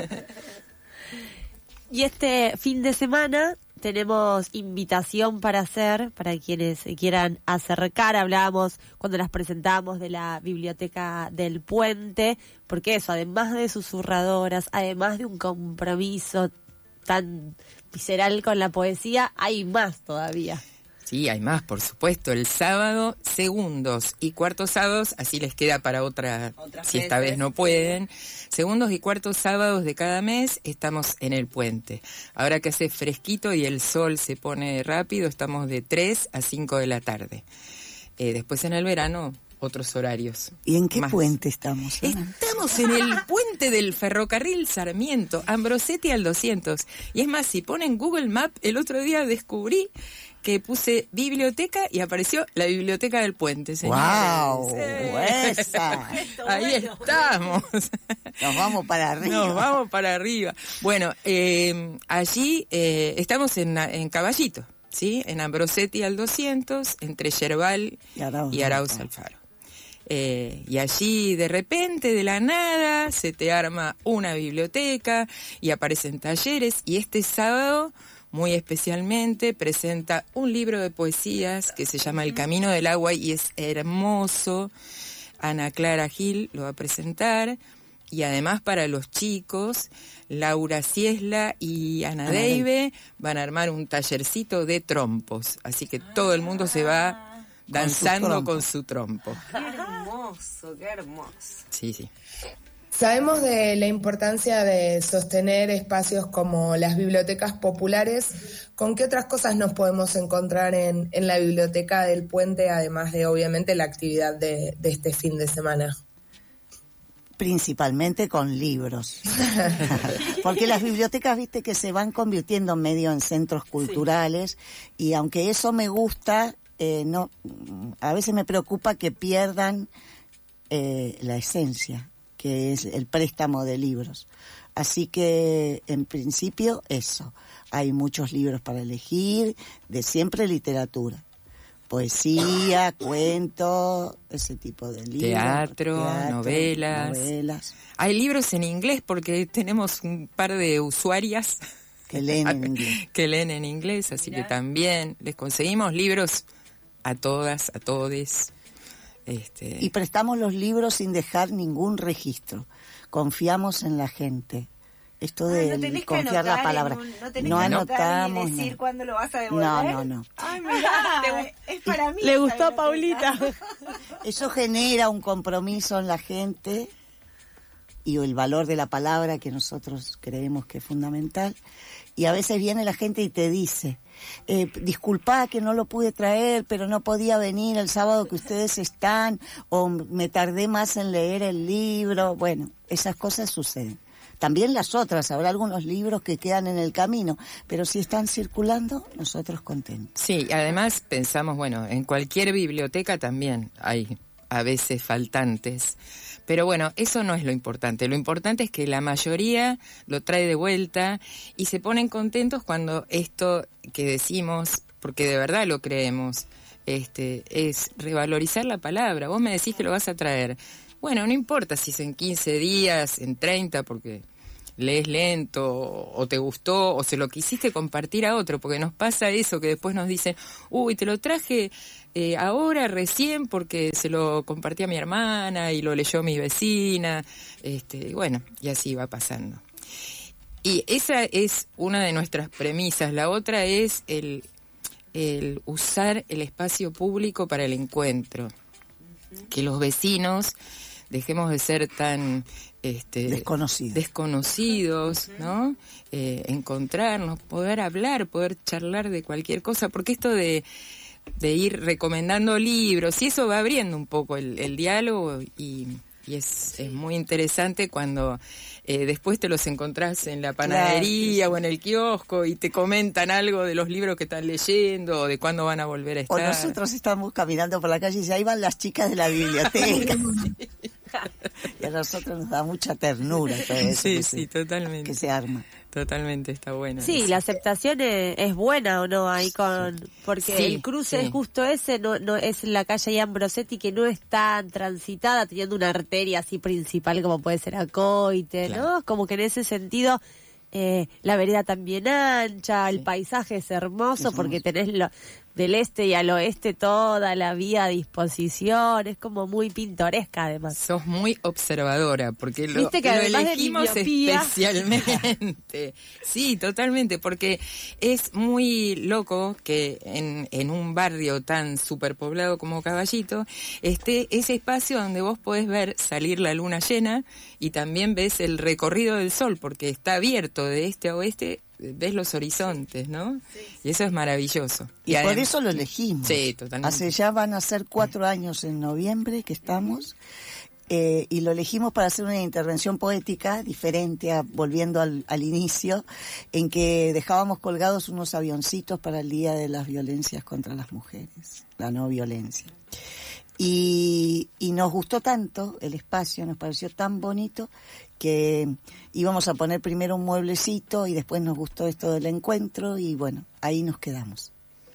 Y este fin de semana tenemos invitación para hacer, para quienes se quieran acercar. Hablábamos cuando las presentamos de la Biblioteca del Puente, porque eso, además de susurradoras, además de un compromiso tan visceral con la poesía, hay más todavía. Sí, hay más, por supuesto. El sábado, segundos y cuartos sábados, así les queda para otra, Otras si esta veces. vez no pueden. Segundos y cuartos sábados de cada mes estamos en el puente. Ahora que hace fresquito y el sol se pone rápido, estamos de tres a cinco de la tarde. Eh, después en el verano otros horarios. ¿Y en qué más. puente estamos? Ana? Estamos en el puente del ferrocarril Sarmiento, Ambrosetti al doscientos. Y es más, si ponen Google Maps, el otro día descubrí que puse biblioteca y apareció la biblioteca del puente, señores. ¡Wow! Sí. ¡Esa! Ahí estamos. Nos vamos para arriba. Nos vamos para arriba. Bueno, eh, allí eh, estamos en, en Caballito, ¿sí? En Ambrosetti al doscientos, entre Yerbal y Arauz, y Arauz Alfaro. Eh, y allí de repente, de la nada, se te arma una biblioteca y aparecen talleres. Y este sábado, muy especialmente, presenta un libro de poesías que se llama El Camino del Agua y es hermoso. Ana Clara Gil lo va a presentar. Y además para los chicos, Laura Ciesla y Ana Ana Deive van a armar un tallercito de trompos. Así que todo el mundo se va danzando con su trompo. Qué hermoso, qué hermoso. Sí, sí. Sabemos de la importancia de sostener espacios como las bibliotecas populares. ¿Con qué otras cosas nos podemos encontrar en, en la biblioteca del puente, además de obviamente la actividad de, de este fin de semana? Principalmente con libros. Porque las bibliotecas, viste, que se van convirtiendo medio en centros culturales, sí. Y aunque eso me gusta, eh, no, a veces me preocupa que pierdan eh, la esencia, que es el préstamo de libros. Así que, en principio, eso. Hay muchos libros para elegir, de siempre literatura. Poesía, cuento, ese tipo de libros. Teatro, teatro novelas. novelas. Hay libros en inglés porque tenemos un par de usuarias que leen en inglés. que leen en inglés, así Mirá. que también les conseguimos libros a todas, a todes. Este... Y prestamos los libros sin dejar ningún registro. Confiamos en la gente. Esto de Ay, no confiar la palabra. Un, no tenés no que anotamos. Y decir no. cuándo lo vas a devolver. No, no, no. Ay, mirá, es para mí. Le gustó a Paulita. Eso genera un compromiso en la gente y el valor de la palabra que nosotros creemos que es fundamental. Y a veces viene la gente y te dice, eh, disculpa que no lo pude traer, pero no podía venir el sábado que ustedes están, o me tardé más en leer el libro. Bueno, esas cosas suceden. También las otras, habrá algunos libros que quedan en el camino, pero si están circulando, nosotros contentos. Sí, además pensamos, bueno, en cualquier biblioteca también hay a veces faltantes, pero bueno, eso no es lo importante. Lo importante es que la mayoría lo trae de vuelta y se ponen contentos cuando esto que decimos, porque de verdad lo creemos, este, es revalorizar la palabra. Vos me decís que lo vas a traer. Bueno, no importa si es en quince días, en treinta, porque lees lento, o te gustó, o se lo quisiste compartir a otro, porque nos pasa eso, que después nos dicen, uy, te lo traje eh, ahora, recién, porque se lo compartí a mi hermana, y lo leyó mi vecina, este, bueno, y así va pasando. Y esa es una de nuestras premisas. La otra es el, el usar el espacio público para el encuentro. Que los vecinos dejemos de ser tan este, desconocidos, desconocidos, ¿no? Eh, encontrarnos, poder hablar, poder charlar de cualquier cosa, porque esto de, de ir recomendando libros, y eso va abriendo un poco el, el diálogo, y, y es, sí. es muy interesante cuando eh, después te los encontrás en la panadería, claro, o en el kiosco, y te comentan algo de los libros que están leyendo, o de cuándo van a volver a estar. O nosotros estamos caminando por la calle y dice, ahí van las chicas de la biblioteca. Y a nosotros nos da mucha ternura todo eso. Sí, que sí, se, totalmente. Que se arma. Totalmente, está bueno. Sí, eso. La aceptación es, es buena, ¿o no? Ahí con porque sí, el cruce sí. es justo ese, no no es la calle Ambrosetti, que no es tan transitada, teniendo una arteria así principal como puede ser Acoite, claro. ¿no? Como que en ese sentido eh, la vereda también ancha, el sí. paisaje es hermoso, es porque tenés lo, del este y al oeste toda la vía a disposición, es como muy pintoresca además. Sos muy observadora, porque lo, ¿Viste que lo elegimos especialmente. Sí, totalmente, porque es muy loco que en, en un barrio tan superpoblado como Caballito esté ese espacio donde vos podés ver salir la luna llena y también ves el recorrido del sol, porque está abierto de este a oeste ves los horizontes, ¿no? Sí. Y eso es maravilloso. Y, y por además, eso lo elegimos. Sí, totalmente. Hace ya van a ser cuatro años en noviembre que estamos, eh, y lo elegimos para hacer una intervención poética diferente, a, volviendo al, al inicio, en que dejábamos colgados unos avioncitos para el Día de las Violencias contra las Mujeres, la no violencia. Y, y nos gustó tanto el espacio, nos pareció tan bonito, que íbamos a poner primero un mueblecito y después nos gustó esto del encuentro y bueno, ahí nos quedamos.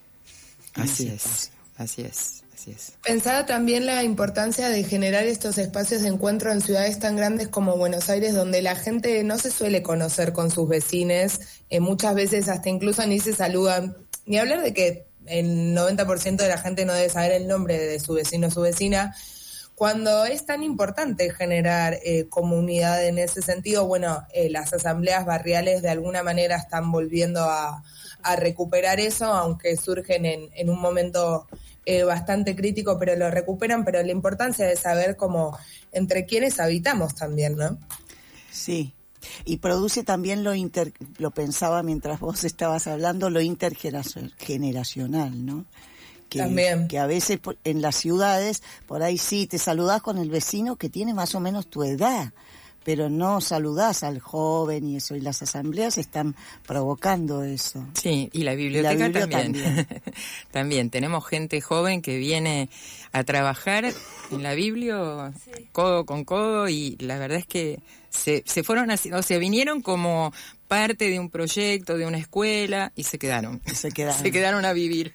Así es, así es, así es. Pensaba también la importancia de generar estos espacios de encuentro en ciudades tan grandes como Buenos Aires, donde la gente no se suele conocer con sus vecines, eh, muchas veces hasta incluso ni se saludan, ni hablar de que el noventa por ciento de la gente no debe saber el nombre de su vecino o su vecina, cuando es tan importante generar eh, comunidad en ese sentido. Bueno, eh, las asambleas barriales de alguna manera están volviendo a, a recuperar eso, aunque surgen en, en un momento eh, bastante crítico, pero lo recuperan, pero la importancia de saber cómo entre quiénes habitamos también, ¿no? Sí. Y produce también lo inter, lo pensaba mientras vos estabas hablando, lo intergeneracional, ¿no? Que, también. Que a veces en las ciudades, por ahí sí, te saludás con el vecino que tiene más o menos tu edad, pero no saludás al joven y eso, y las asambleas están provocando eso. Sí, y la biblioteca, la biblioteca también. También. También tenemos gente joven que viene a trabajar en la biblia, sí, codo con codo, y la verdad es que se, se fueron haciendo, o sea, vinieron como parte de un proyecto, de una escuela, y se quedaron. Se quedaron. Se quedaron a vivir.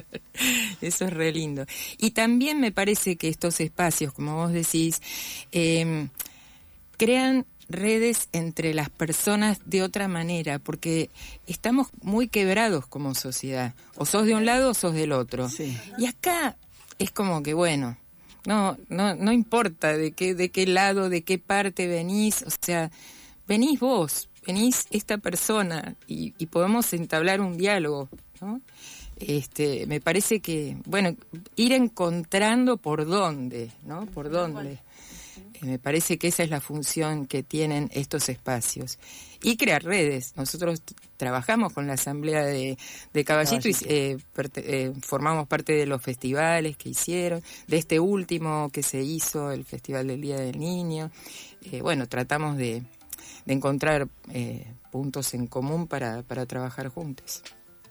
Eso es re lindo. Y también me parece que estos espacios, como vos decís, eh, crean redes entre las personas de otra manera, porque estamos muy quebrados como sociedad. O sos de un lado o sos del otro. Sí. Y acá es como que, bueno, no, no, no importa de qué, de qué lado, de qué parte venís, o sea, venís vos, venís esta persona y, y podemos entablar un diálogo, ¿no? Este, me parece que, bueno, ir encontrando por dónde, ¿no? Por dónde. Eh, me parece que esa es la función que tienen estos espacios. Y crear redes. Nosotros t- trabajamos con la Asamblea de, de Caballito, Caballito. y eh, perte- eh, formamos parte de los festivales que hicieron, de este último que se hizo, el Festival del Día del Niño. Eh, bueno, tratamos de, de encontrar eh, puntos en común para, para trabajar juntos.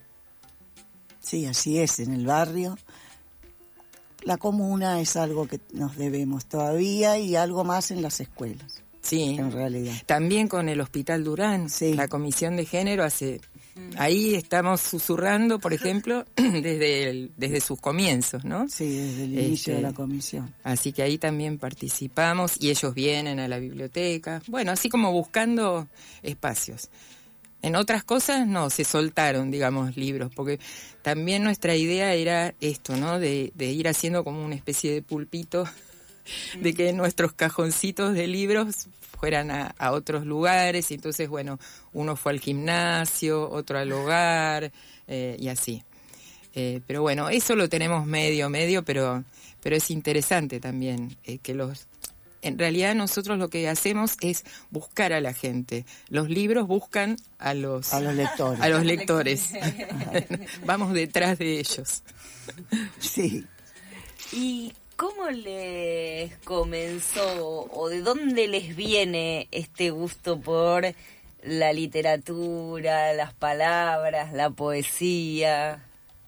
Sí, así es, en el barrio. La comuna es algo que nos debemos todavía y algo más en las escuelas. Sí, en realidad. También con el Hospital Durán, sí. La Comisión de Género hace... Ahí estamos susurrando, por ejemplo, desde el, desde sus comienzos, ¿no? Sí, desde el inicio este, de la comisión. Así que ahí también participamos y ellos vienen a la biblioteca. Bueno, así como buscando espacios. En otras cosas no, se soltaron, digamos, libros, porque también nuestra idea era esto, ¿no? De, de ir haciendo como una especie de pulpito, de que nuestros cajoncitos de libros fueran a, a otros lugares, y entonces, bueno, uno fue al gimnasio, otro al hogar, eh, y así. Eh, pero bueno, eso lo tenemos medio, medio, pero, pero es interesante también eh, que los... En realidad nosotros lo que hacemos es buscar a la gente. Los libros buscan a los, a los lectores. A los lectores. Vamos detrás de ellos. Sí. ¿Y cómo les comenzó o de dónde les viene este gusto por la literatura, las palabras, la poesía?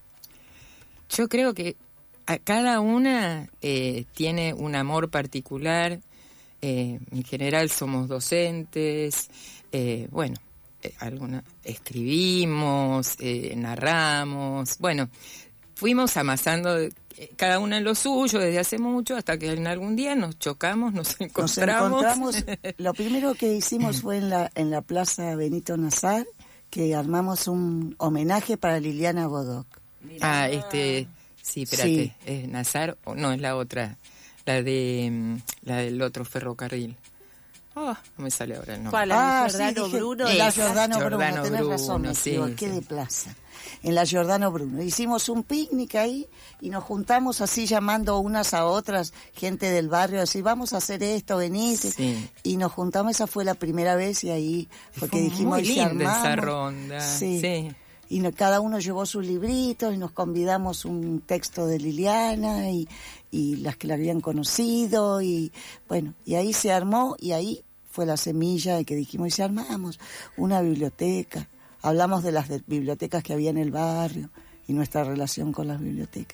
Yo creo que a cada una eh, tiene un amor particular. Eh, en general somos docentes, eh, bueno, eh, alguna, escribimos, eh, narramos, bueno, fuimos amasando eh, cada una en lo suyo desde hace mucho, hasta que en algún día nos chocamos, nos encontramos. Nos encontramos. Lo primero que hicimos fue en la, en la Plaza Benito Nazar, que armamos un homenaje para Liliana Bodoc. Ah, este... Sí, espérate, sí. ¿Es Nazar o no es la otra? La de la del otro ferrocarril. Oh, no me sale ahora el nombre. ¿Cuál? ¿La Ah, Giordano sí, dije, Bruno? en la Esa, Giordano, Giordano Bruno, tenés Bruno, razón, me sí, equivoqué sí. de plaza. En la Giordano Bruno. Hicimos un picnic ahí y nos juntamos así llamando unas a otras, gente del barrio, así, vamos a hacer esto, venís. Sí. Y nos juntamos, esa fue la primera vez y ahí, porque Fue dijimos, muy y si linda armamos, esa ronda. Sí. Sí. Y no- cada uno llevó sus libritos y nos convidamos un texto de Liliana y, y las que la habían conocido y bueno, y ahí se armó y ahí fue la semilla de que dijimos, y si armamos una biblioteca, hablamos de las de- bibliotecas que había en el barrio y nuestra relación con las bibliotecas.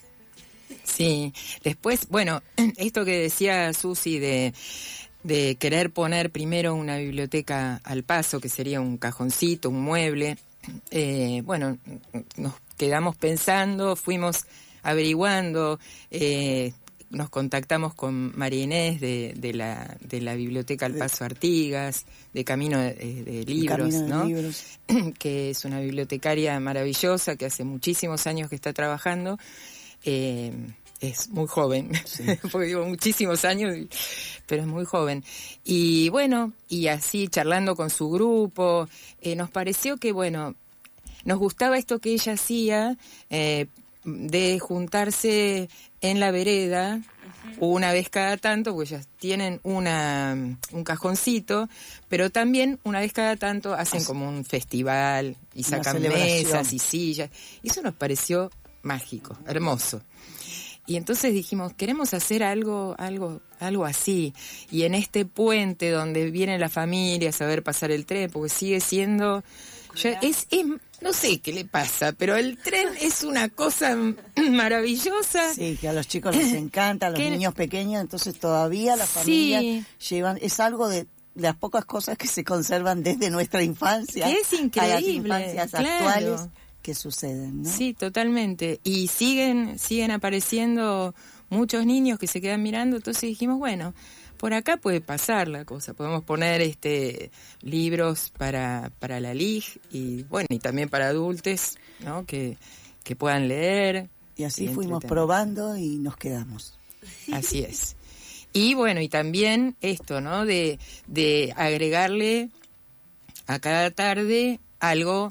Sí, después, bueno, esto que decía Susi de, de querer poner primero una biblioteca al paso, que sería un cajoncito, un mueble, eh, bueno, nos quedamos pensando, fuimos averiguando, eh, nos contactamos con María Inés de, de, la, de la Biblioteca Al Paso Artigas, de Camino de, de Libros, Camino de ¿no? Libros. Que es una bibliotecaria maravillosa que hace muchísimos años que está trabajando. Eh, es muy joven, sí. Porque digo muchísimos años, pero es muy joven. Y bueno, y así charlando con su grupo, eh, nos pareció que, bueno, nos gustaba esto que ella hacía, eh, de juntarse en la vereda una vez cada tanto, porque ellas tienen una un cajoncito, pero también una vez cada tanto hacen como un festival y Una sacan celebración. mesas y sillas. Eso nos pareció mágico, hermoso. Y entonces dijimos, queremos hacer algo, algo, algo así. Y en este puente donde vienen las familias a ver pasar el tren, porque sigue siendo, ya es, es, no sé qué le pasa, pero el tren es una cosa maravillosa. Sí, que a los chicos les encanta, a los Que- niños pequeños, entonces todavía las Sí. familias llevan, es algo de las pocas cosas que se conservan desde nuestra infancia Que es a las increíble, infancias claro. actuales que suceden, ¿no? Sí, totalmente. Y siguen, siguen apareciendo muchos niños que se quedan mirando, entonces dijimos, bueno, por acá puede pasar la cosa, podemos poner este libros para, para la L I G y bueno, y también para adultos, ¿no? Que, que puedan leer. Y así y fuimos entretener. probando y nos quedamos. Así es. Y bueno, y también esto, ¿no? De, de agregarle a cada tarde algo,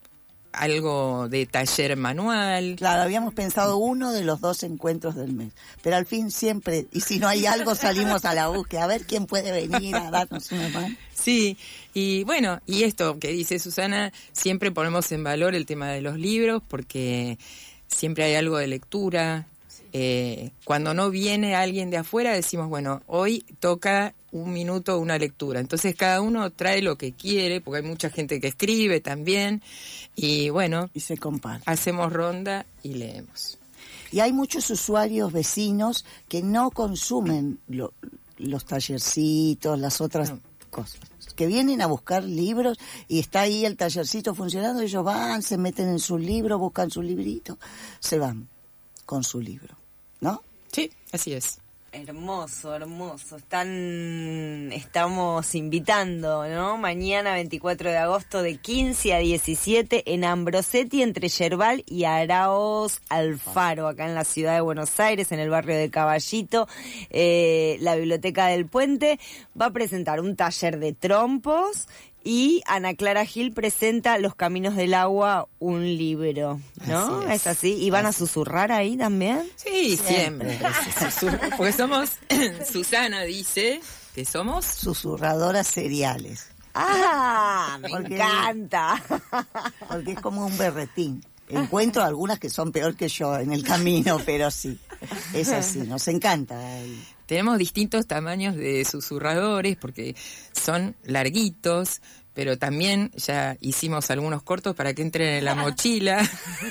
algo de taller manual. Claro, habíamos pensado uno de los dos encuentros del mes, pero al fin siempre, y si no hay algo, salimos a la búsqueda, a ver quién puede venir a darnos una mano. Sí, y bueno, y esto que dice Susana, siempre ponemos en valor el tema de los libros porque siempre hay algo de lectura. Eh, cuando no viene alguien de afuera decimos, bueno, hoy toca un minuto una lectura. Entonces cada uno trae lo que quiere, porque hay mucha gente que escribe también. Y bueno, y se comparte. Hacemos ronda y leemos. Y hay muchos usuarios vecinos que no consumen lo- los tallercitos, las otras No. cosas. Que vienen a buscar libros y está ahí el tallercito funcionando, ellos van, se meten en su libro, buscan su librito, se van con su libro, ¿no? Sí, así es. Hermoso, hermoso. Están, estamos invitando, ¿no? Mañana, veinticuatro de agosto, de quince a diecisiete, en Ambrosetti, entre Yerbal y Araoz Alfaro, acá en la ciudad de Buenos Aires, en el barrio de Caballito. Eh, la Biblioteca del Puente va a presentar un taller de trompos y Ana Clara Gil presenta Los Caminos del Agua, un libro, ¿no? Así es. es así. ¿Y van a susurrar ahí también? Sí, siempre. Susurro, porque somos, Susana dice que somos Susurradoras seriales. ¡Ah! Me Porque- encanta. Porque es como un berretín. Encuentro algunas que son peor que yo en el camino, pero sí, es así, nos encanta. Tenemos distintos tamaños de susurradores porque son larguitos, pero también ya hicimos algunos cortos para que entren en la mochila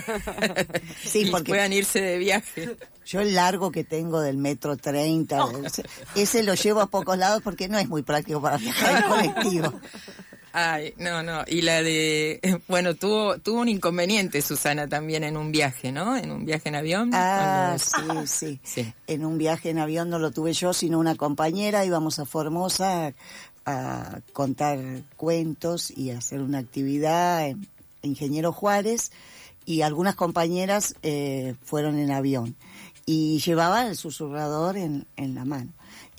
Sí, y porque puedan irse de viaje. yo el largo que tengo del metro treinta, ese, ese lo llevo a pocos lados porque no es muy práctico para viajar en colectivo. Ay, no, no. Y la de, bueno, tuvo tuvo un inconveniente Susana también en un viaje, ¿no? En un viaje en avión. Ah, Cuando- sí, sí, Sí. En un viaje en avión no lo tuve yo, sino una compañera. Íbamos a Formosa a, a contar cuentos y a hacer una actividad en Ingeniero Juárez. Y algunas compañeras eh, fueron en avión. Y llevaban el susurrador en, en la mano.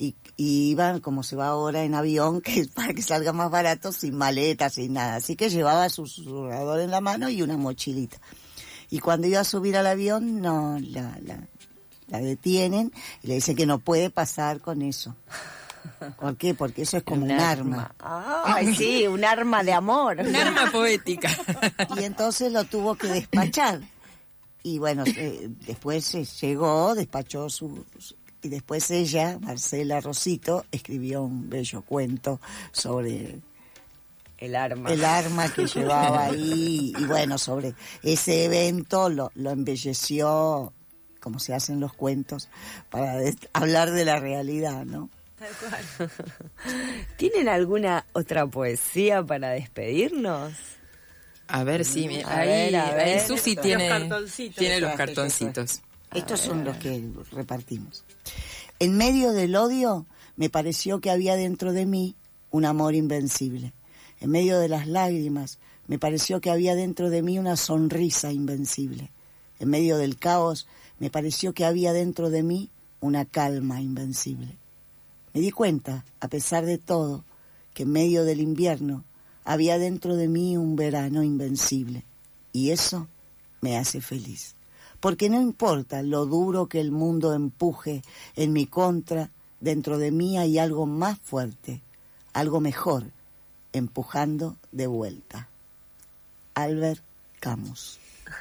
Y, y iban, como se va ahora en avión, que para que salga más barato, sin maletas, sin nada. Así que llevaba su susurrador en la mano y una mochilita. Y cuando iba a subir al avión, no, la, la, la detienen y le dicen que no puede pasar con eso. ¿Por qué? Porque eso es como un, un arma. arma. Ay, sí, un arma de amor. Un arma poética. Y entonces lo tuvo que despachar. Y bueno, eh, después eh, llegó, despachó su... Y después ella, Marcela Rosito, escribió un bello cuento sobre... El arma. El arma que llevaba ahí. Y bueno, sobre ese evento lo, lo embelleció, como se hacen los cuentos, para de, hablar de la realidad, ¿no? Tal cual. ¿Tienen alguna otra poesía para despedirnos? A ver, sí, a ahí, ver, a ver. ahí Susi tiene, cartoncitos. tiene los cartoncitos. Estos son los que repartimos. En medio del odio, me pareció que había dentro de mí un amor invencible. En medio de las lágrimas, me pareció que había dentro de mí una sonrisa invencible. En medio del caos, me pareció que había dentro de mí una calma invencible. Me di cuenta, a pesar de todo, que en medio del invierno había dentro de mí un verano invencible. Y eso me hace feliz. Porque no importa lo duro que el mundo empuje en mi contra, dentro de mí hay algo más fuerte, algo mejor, empujando de vuelta. Albert Camus.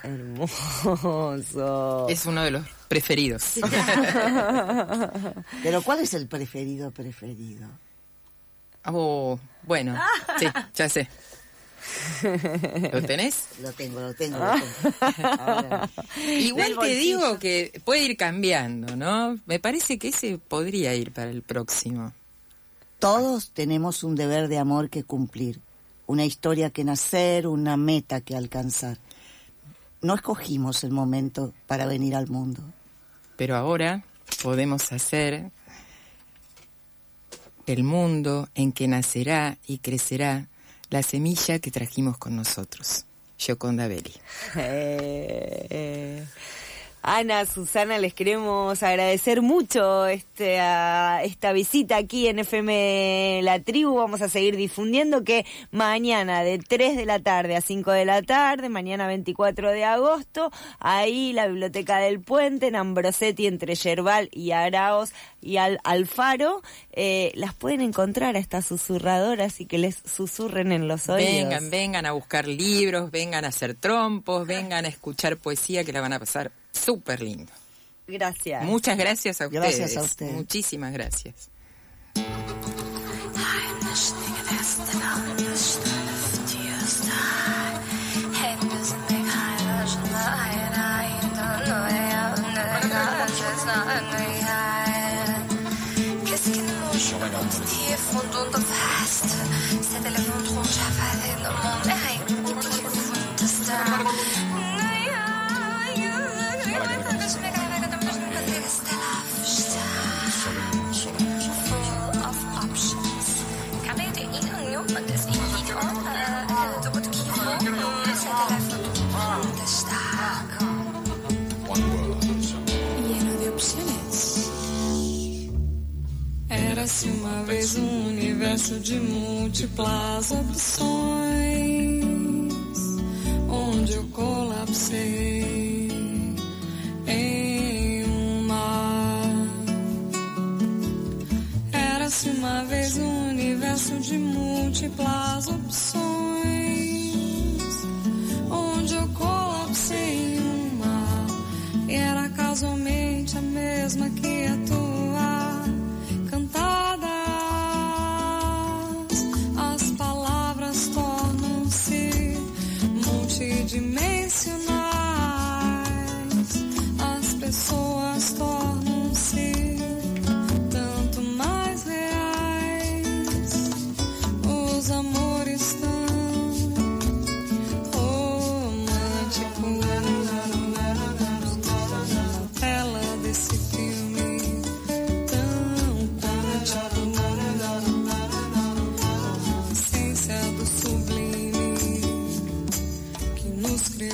Hermoso. Es uno de los preferidos. Pero ¿cuál es el preferido preferido? Oh, bueno, sí, ya sé. ¿Lo tenés? Lo tengo, lo tengo. Lo tengo. Ahora. Igual te digo que puede ir cambiando, ¿no? Me parece que ese podría ir para el próximo. Todos tenemos un deber de amor que cumplir, una historia que nacer, una meta que alcanzar. No escogimos el momento para venir al mundo. Pero ahora podemos hacer el mundo en que nacerá y crecerá la semilla que trajimos con nosotros. Gioconda Belli. Eh, eh. Ana, Susana, les queremos agradecer mucho este, a, esta visita aquí en F M La Tribu. Vamos a seguir difundiendo que mañana de tres de la tarde a cinco de la tarde, mañana veinticuatro de agosto, ahí la Biblioteca del Puente, en Ambrosetti, entre Yerbal y Araos y Al, Alfaro, eh, las pueden encontrar a estas susurradoras y que les susurren en los oídos. Vengan, vengan a buscar libros, vengan a hacer trompos, vengan a escuchar poesía, que la van a pasar súper lindo. Gracias. Muchas gracias a ustedes. Gracias a ustedes. Muchísimas gracias. Era-se uma vez um universo de múltiplas opções, onde eu colapsei em um mar. Era-se uma vez um universo de múltiplas opções, onde eu colapsei em um mar. E era casualmente a mesma que a tua. Dimensionais, as pessoas tornam-se tanto mais reais, os amores tão românticos. Na tela desse filme tão quântico, a essência do sublime nos criou.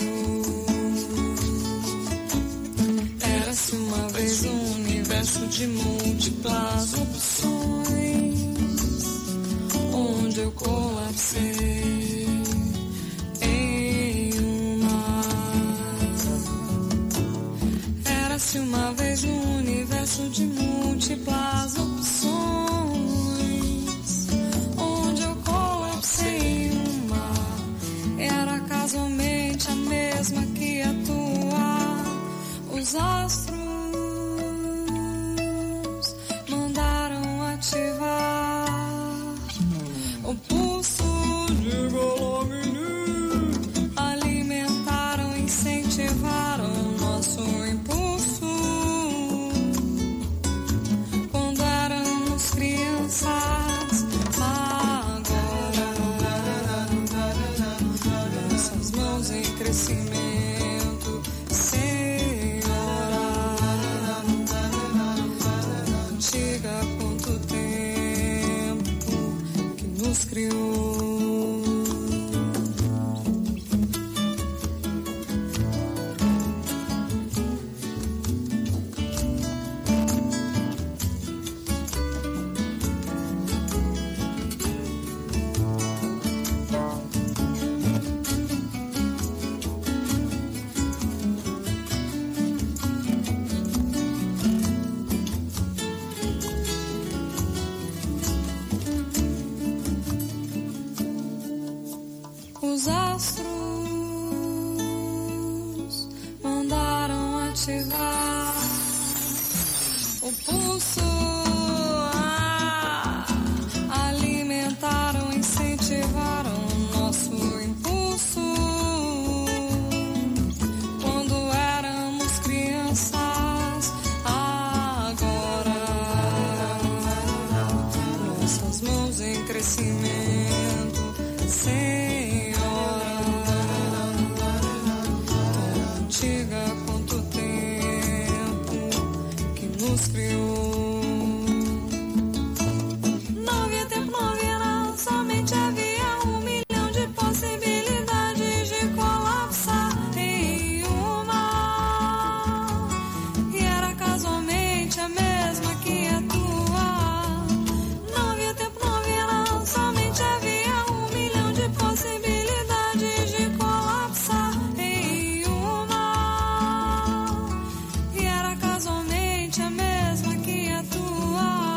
Os astros mandaram ativar o pulso de Golomini, alimentaram, incentivaram nosso impulso. Quando éramos crianças, agora nossas mãos em crescimento, Senhora, antiga, quanto tempo que nos criou. Os astros mandaram ativar o pulso, ah, alimentaram, incentivaram nosso impulso. Quando éramos crianças, agora nossas mãos em crescimento, Senhora, tão antiga, quanto tempo que nos criou. Não havia tempo, não havia nada, somente havia um milhão de possibilidades de colapsar em uma, e era casualmente a mesma que atua. Não havia tempo, não havia nada, somente havia um milhão de possibilidades de colapsar em uma, e era casualmente a mesma que atua.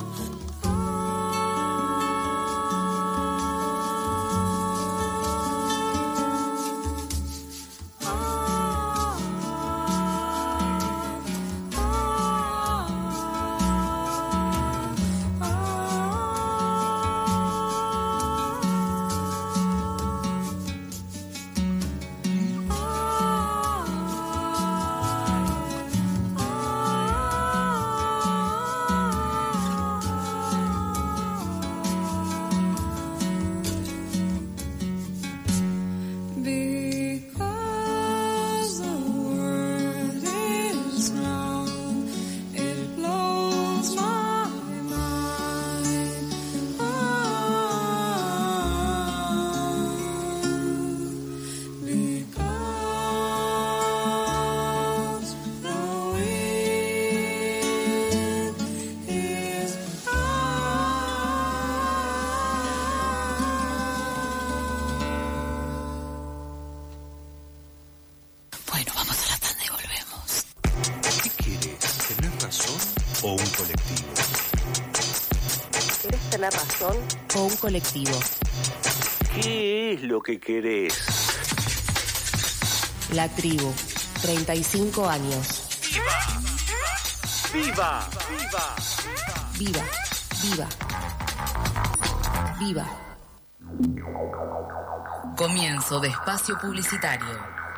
Because the world is round, it blows my mind. Because the wind is Bueno, vamos a la tanda y volvemos. ¿Qué quieres? ¿Tener razón o un colectivo? ¿Querés tener razón o un colectivo? ¿Qué es lo que querés? La tribu, treinta y cinco años. ¡Viva! ¡Viva! Viva, viva, viva. Comienzo de espacio publicitario.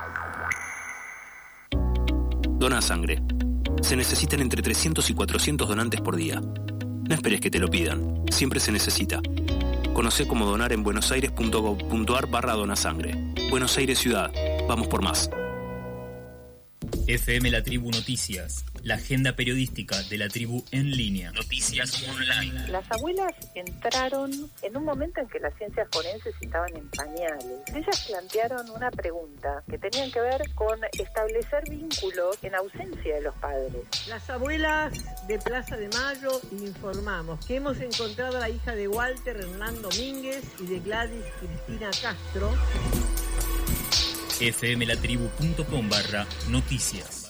Dona sangre. Se necesitan entre trescientos y cuatrocientos donantes por día. No esperes que te lo pidan. Siempre se necesita. Conocé cómo donar en buenosaires.gov.ar barra donasangre. Buenos Aires Ciudad. Vamos por más. F M La Tribu Noticias, la agenda periodística de la tribu en línea. Noticias online. Las abuelas entraron en un momento en que las ciencias forenses estaban en pañales. Ellas plantearon una pregunta que tenían que ver con establecer vínculos en ausencia de los padres. Las abuelas de Plaza de Mayo informamos que hemos encontrado a la hija de Walter Hernán Domínguez y de Gladys Cristina Castro. fmlatribu.com barra noticias.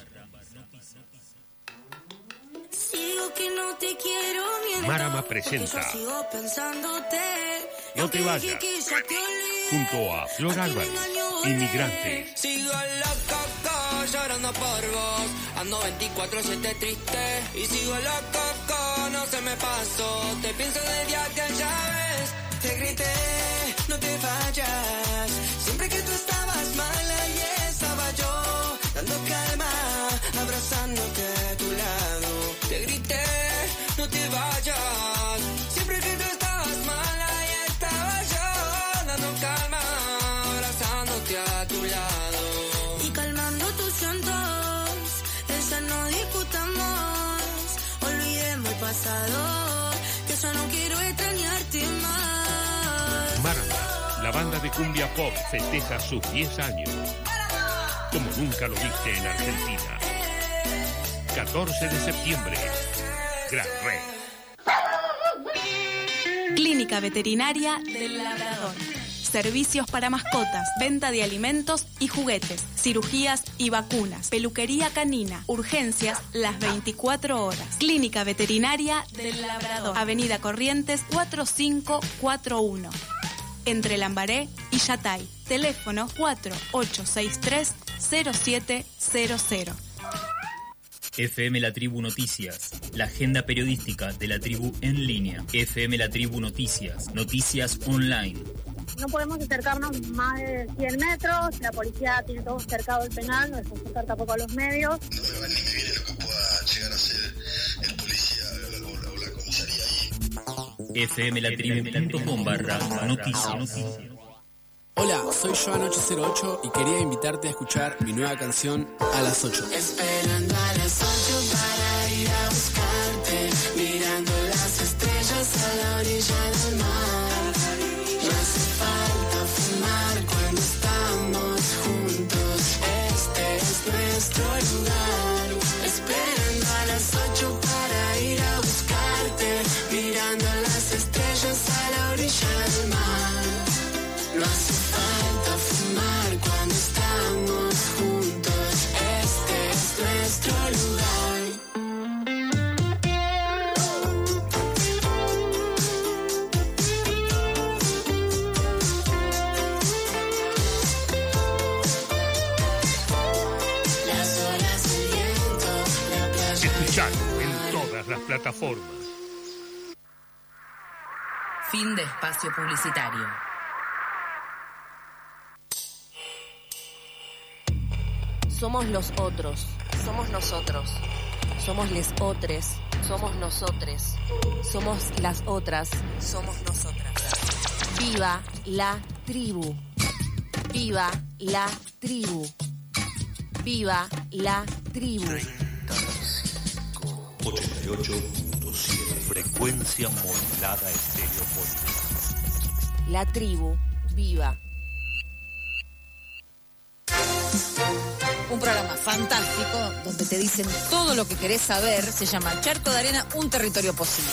Sigo que no te quiero mientras Marama presenta yo sigo pensándote. No te vayas, Que ya te olvidé. junto a Flor Álvarez, Inmigrantes. Sigo loco con llorando por vos. Ando veinticuatro siete triste y sigo loco, no se me pasó. Te pienso del día que ya ves. Te grité, no te vayas. Siempre que tú estabas mal, ahí estaba yo, dando calma, abrazándote a tu lado. Te grité, no te vayas. Siempre que tú estabas mal, ahí estaba yo, dando calma, abrazándote a tu lado. Y calmando tus llantos, esa no discutamos. Olvidemos el pasado, que yo no quiero extrañarte más. Marma, la banda de cumbia pop, festeja sus diez años. Como nunca lo viste en Argentina. catorce de septiembre. Gran Rey. Clínica Veterinaria del Labrador. Servicios para mascotas, venta de alimentos y juguetes, cirugías y vacunas, peluquería canina, urgencias las veinticuatro horas. Clínica Veterinaria del Labrador. Avenida Corrientes cuatro cinco cuatro uno. Entre Lambaré y Yatay. Teléfono cuatro ocho seis tres cero siete cero cero. F M La Tribu Noticias, la agenda periodística de la tribu en línea. F M La Tribu Noticias, noticias online. No podemos acercarnos más de cien metros, la policía tiene todo cercado el penal, no dejamos acercar tampoco a los medios. No me va ni me viene lo que pueda llegar a ser el policía o la, o la comisaría ahí. F M La Tribu punto com barra noticias. Hola, soy Joan ocho cero ocho y quería invitarte a escuchar mi nueva canción A las ocho. Esperando a las ocho para ir a buscarte, mirando las estrellas a la orilla del mar. No hace falta fumar cuando estamos juntos, este es nuestro lugar. Esperando a las ocho para ir a buscarte, mirando las estrellas a la orilla del mar. No hace falta fumar cuando estamos juntos, este es nuestro lugar. Las olas, el viento, la playa. Escuchalo en todas las plataformas. Fin de espacio publicitario. Somos los otros, somos nosotros, somos les otres, somos nosotres, somos las otras, somos nosotras. Viva la tribu, viva la tribu, viva la tribu. ochenta y ocho punto siete Frecuencia modulada estereofónica. La tribu, viva. Un programa fantástico donde te dicen todo lo que querés saber. Se llama Charco de Arena, un territorio posible.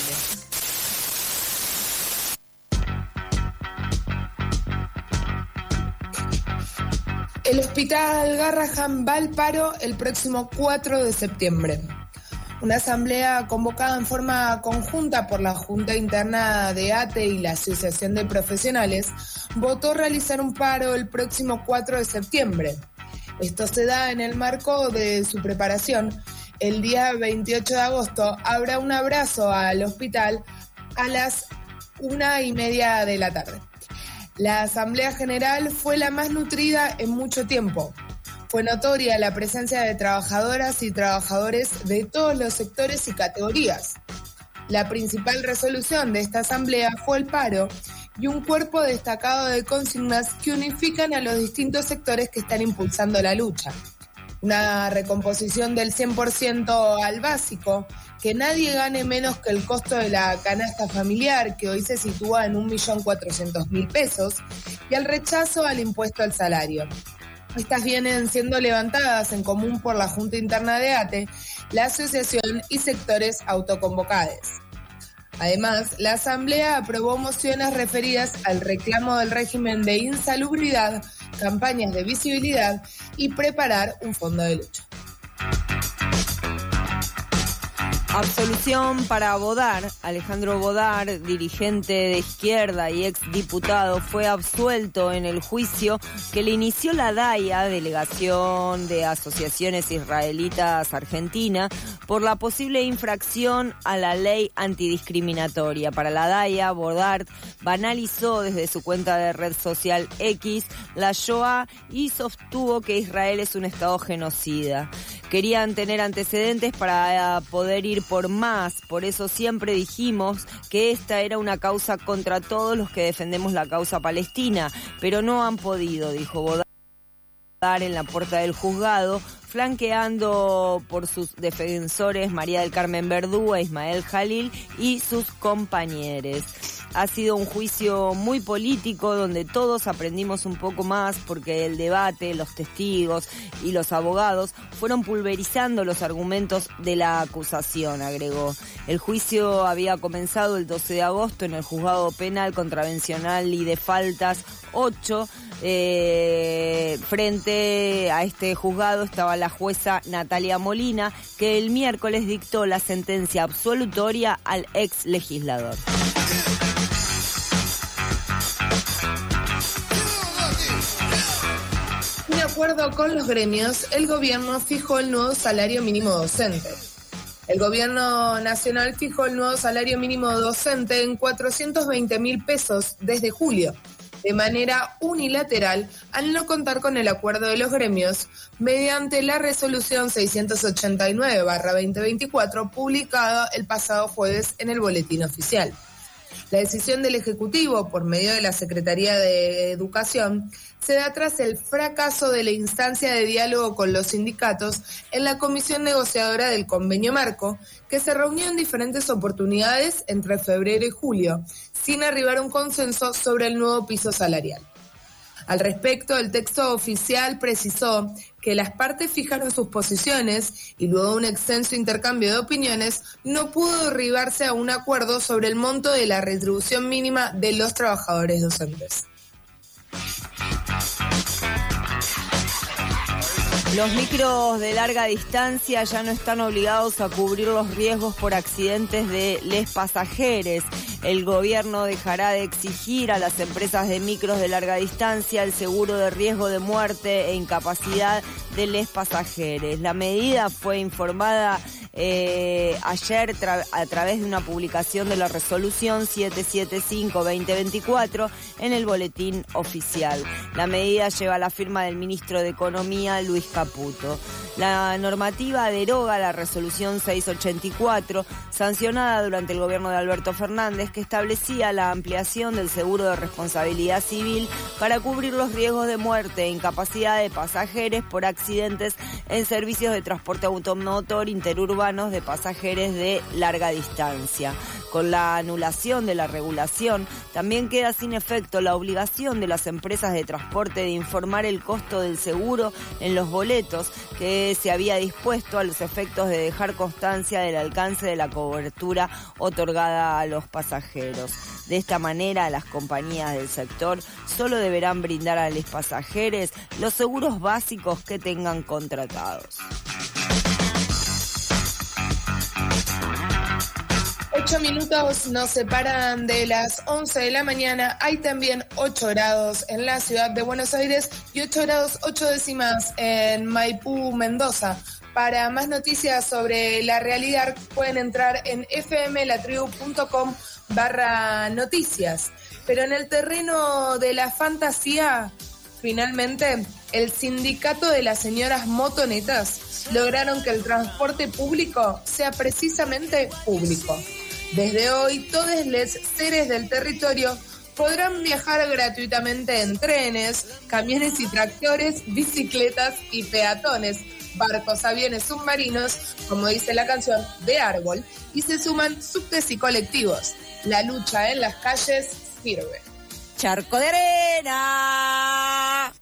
El Hospital Garrahan va al paro el próximo cuatro de septiembre. Una asamblea convocada en forma conjunta por la Junta Interna de A T E y la Asociación de Profesionales votó realizar un paro el próximo cuatro de septiembre. Esto se da en el marco de su preparación. El día veintiocho de agosto habrá un abrazo al hospital a las una y media de la tarde. La Asamblea General fue la más nutrida en mucho tiempo. Fue notoria la presencia de trabajadoras y trabajadores de todos los sectores y categorías. La principal resolución de esta asamblea fue el paro y un cuerpo destacado de consignas que unifican a los distintos sectores que están impulsando la lucha. Una recomposición del cien por ciento al básico, que nadie gane menos que el costo de la canasta familiar, que hoy se sitúa en un millón cuatrocientos mil pesos, y el rechazo al impuesto al salario. Estas vienen siendo levantadas en común por la Junta Interna de A T E, la asociación y sectores autoconvocados. Además, la Asamblea aprobó mociones referidas al reclamo del régimen de insalubridad, campañas de visibilidad y preparar un fondo de lucha. Absolución para Bodar. Alejandro Bodar, dirigente de izquierda y exdiputado, fue absuelto en el juicio que le inició la DAIA, Delegación de Asociaciones Israelitas Argentina, por la posible infracción a la ley antidiscriminatoria. Para la DAIA, Bodar banalizó desde su cuenta de red social X la Shoah y sostuvo que Israel es un estado genocida. Querían tener antecedentes para poder ir por más, por eso siempre dijimos que esta era una causa contra todos los que defendemos la causa palestina, pero no han podido, dijo Bodar en la puerta del juzgado, flanqueando por sus defensores María del Carmen Verdú e Ismael Jalil y sus compañeros. Ha sido un juicio muy político donde todos aprendimos un poco más porque el debate, los testigos y los abogados fueron pulverizando los argumentos de la acusación, agregó. El juicio había comenzado el doce de agosto en el Juzgado Penal Contravencional y de Faltas ocho. Eh, frente a este juzgado estaba la jueza Natalia Molina, que el miércoles dictó la sentencia absolutoria al ex legislador. De acuerdo con los gremios, el gobierno fijó el nuevo salario mínimo docente. El gobierno nacional fijó el nuevo salario mínimo docente en cuatrocientos veinte mil pesos desde julio, de manera unilateral, al no contar con el acuerdo de los gremios, mediante la resolución seiscientos ochenta y nueve barra veinte veinticuatro, publicada el pasado jueves en el Boletín Oficial. La decisión del Ejecutivo, por medio de la Secretaría de Educación, se da tras el fracaso de la instancia de diálogo con los sindicatos en la comisión negociadora del convenio marco, que se reunió en diferentes oportunidades entre febrero y julio, sin arribar a un consenso sobre el nuevo piso salarial. Al respecto, el texto oficial precisó que las partes fijaron sus posiciones y luego de un extenso intercambio de opiniones no pudo arribarse a un acuerdo sobre el monto de la retribución mínima de los trabajadores docentes. Los micros de larga distancia ya no están obligados a cubrir los riesgos por accidentes de les pasajeros. El gobierno dejará de exigir a las empresas de micros de larga distancia el seguro de riesgo de muerte e incapacidad de les pasajeros. La medida fue informada eh, ayer tra- a través de una publicación de la resolución setecientos setenta y cinco barra veinte veinticuatro en el Boletín Oficial. La medida lleva la firma del ministro de Economía, Luis Caputo. La normativa deroga la resolución seiscientos ochenta y cuatro, sancionada durante el gobierno de Alberto Fernández, que establecía la ampliación del seguro de responsabilidad civil para cubrir los riesgos de muerte e incapacidad de pasajeros por accidentes en servicios de transporte automotor interurbanos de pasajeros de larga distancia. Con la anulación de la regulación, también queda sin efecto la obligación de las empresas de transporte de informar el costo del seguro en los boletos, que se había dispuesto a los efectos de dejar constancia del alcance de la cobertura otorgada a los pasajeros. De esta manera, las compañías del sector solo deberán brindar a los pasajeros los seguros básicos que tengan contratados. Ocho minutos nos separan de las once de la mañana. Hay también ocho grados en la ciudad de Buenos Aires y ocho grados ocho décimas en Maipú, Mendoza. Para más noticias sobre la realidad pueden entrar en fmlatribu.com barra noticias. Pero en el terreno de la fantasía, finalmente, el sindicato de las señoras motonetas lograron que el transporte público sea precisamente público. Desde hoy, todos los seres del territorio podrán viajar gratuitamente en trenes, camiones y tractores, bicicletas y peatones, barcos, aviones, submarinos, como dice la canción, de árbol, y se suman subtes y colectivos. La lucha en las calles sirve. Charco de arena.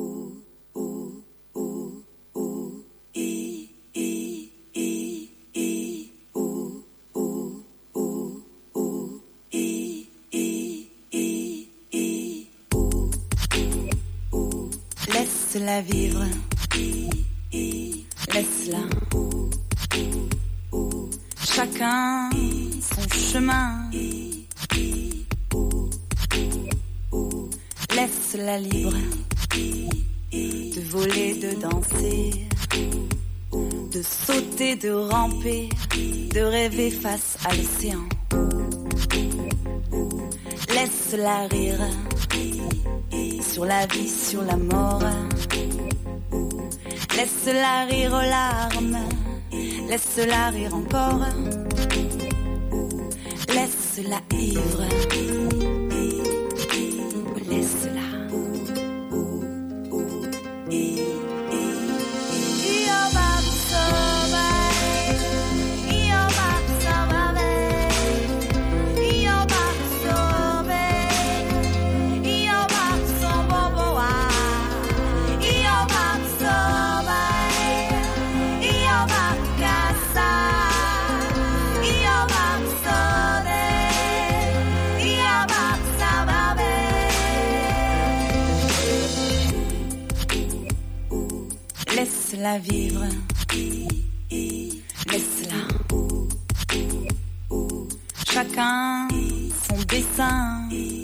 Laisse-la vivre, laisse-la. Chacun son chemin. Laisse-la libre de voler, de danser, de sauter, de ramper, de rêver face à l'océan. Laisse-la rire sur la vie, sur la mort. Laisse-la rire aux larmes, laisse-la rire encore. Laisse-la ivre, laisse-la. Laisse-la vivre, laisse-la. Chacun son dessein.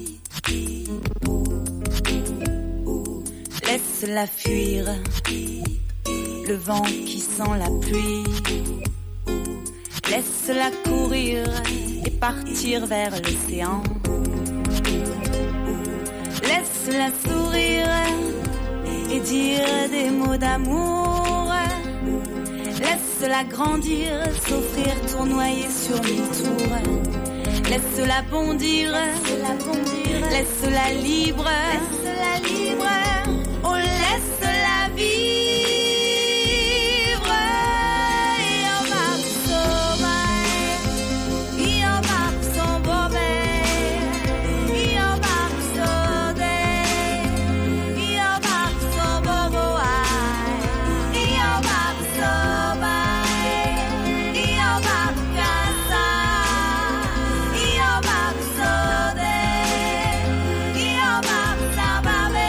Laisse-la fuir, le vent qui sent la pluie. Laisse-la courir et partir vers l'océan. Laisse-la sourire et dire des mots d'amour. Laisse-la grandir, s'offrir, tournoyer sur mille tours. Laisse-la bondir, laisse-la bondir, laisse-la libre, laisse-la libre. Oh, laisse-la vivre. Io marzo mai, io marzo bove, io marzo de, io marzo bobo ai, io marzo mai, io marcasa, io marzo de, io marza babe.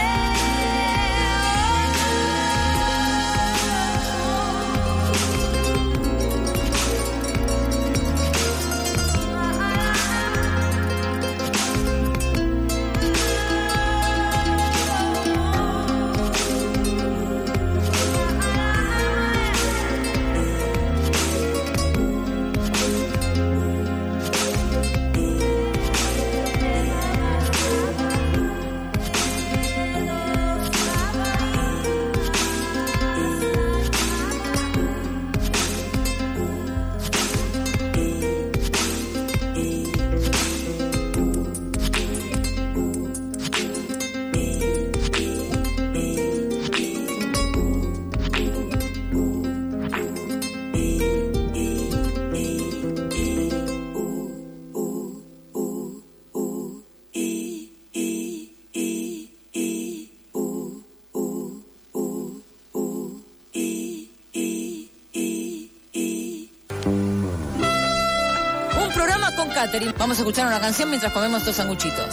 Un programa con Catherine. Vamos a escuchar una canción mientras comemos estos sanguchitos.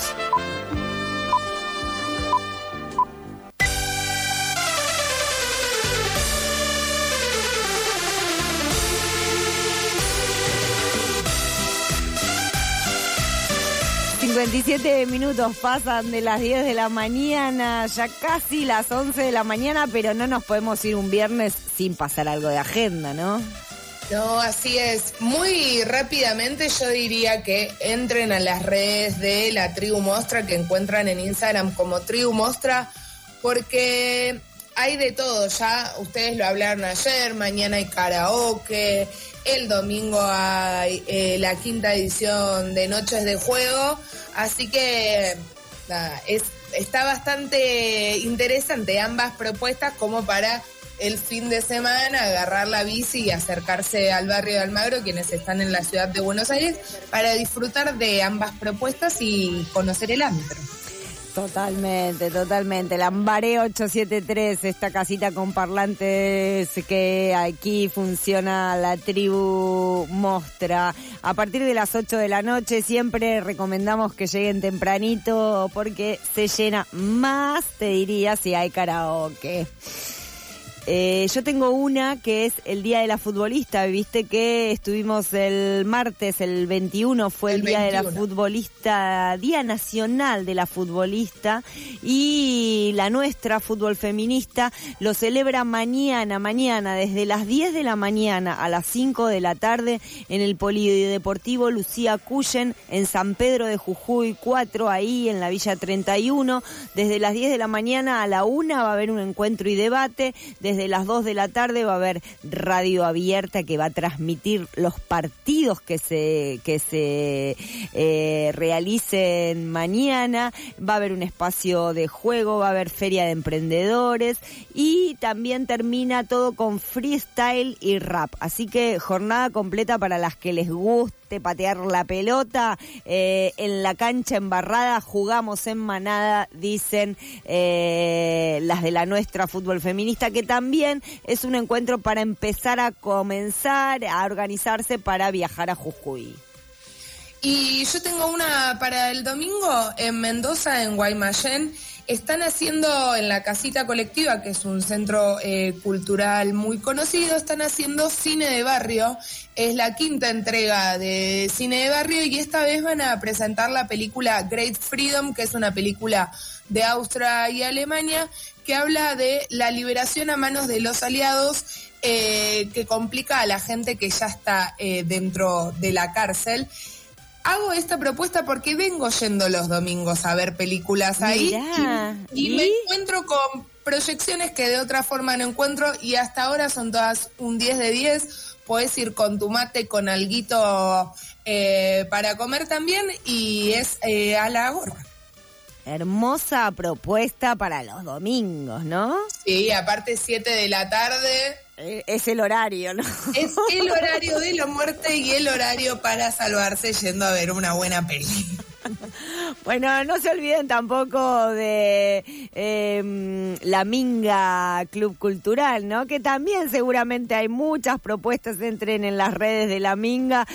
cincuenta y siete minutos pasan de las diez de la mañana, ya casi las once de la mañana, pero no nos podemos ir un viernes sin pasar algo de agenda, ¿no? No, así es. Muy rápidamente yo diría que entren a las redes de la Tribu Mostra, que encuentran en Instagram como Tribu Mostra, porque hay de todo. Ya ustedes lo hablaron ayer, mañana hay karaoke, el domingo hay eh, la quinta edición de Noches de Juego, así que nada, es, está bastante interesante ambas propuestas como para el fin de semana agarrar la bici y acercarse al barrio de Almagro, quienes están en la ciudad de Buenos Aires, para disfrutar de ambas propuestas y conocer el ámbito. Totalmente, totalmente. Lambaré ochocientos setenta y tres, esta casita con parlantes que aquí funciona la Tribu Mostra. A partir de las ocho de la noche siempre recomendamos que lleguen tempranito porque se llena más, te diría, si hay karaoke. Eh, yo tengo una que es el Día de la Futbolista. Viste que estuvimos el martes, el veintiuno, fue el, el Día veintiuno. De la Futbolista, Día Nacional de la Futbolista, y la nuestra, Fútbol Feminista, lo celebra mañana, mañana, desde las diez de la mañana a las cinco de la tarde, en el Polideportivo Lucía Cuyen, en San Pedro de Jujuy cuatro, ahí en la Villa treinta y uno. Desde las diez de la mañana a la una va a haber un encuentro y debate. Desde las dos de la tarde va a haber radio abierta que va a transmitir los partidos que se que se eh, realicen mañana. Va a haber un espacio de juego, va a haber feria de emprendedores y también termina todo con freestyle y rap. Así que jornada completa para las que les guste patear la pelota. Eh, en la cancha embarrada jugamos en manada, dicen eh, las de la nuestra Fútbol Feminista, que también es un encuentro para empezar a comenzar a organizarse para viajar a Jujuy. Y yo tengo una para el domingo en Mendoza, en Guaymallén. Están haciendo en la Casita Colectiva, que es un centro eh, cultural muy conocido, están haciendo cine de barrio. Es la quinta entrega de cine de barrio y esta vez van a presentar la película Great Freedom, que es una película de Austria y Alemania que habla de la liberación a manos de los aliados, eh, que complica a la gente que ya está eh, dentro de la cárcel. Hago esta propuesta porque vengo yendo los domingos a ver películas ahí. Mirá, y, y, ¿y? me encuentro con proyecciones que de otra forma no encuentro y hasta ahora son todas un diez de diez. Podés ir con tu mate, con alguito eh, para comer también y es eh, a la gorra. Hermosa propuesta para los domingos, ¿no? Sí, aparte siete de la tarde. Es el horario, ¿no? Es el horario de la muerte y el horario para salvarse yendo a ver una buena peli. Bueno, no se olviden tampoco de eh, la Minga Club Cultural, ¿no? Que también seguramente hay muchas propuestas, entren en las redes de la Minga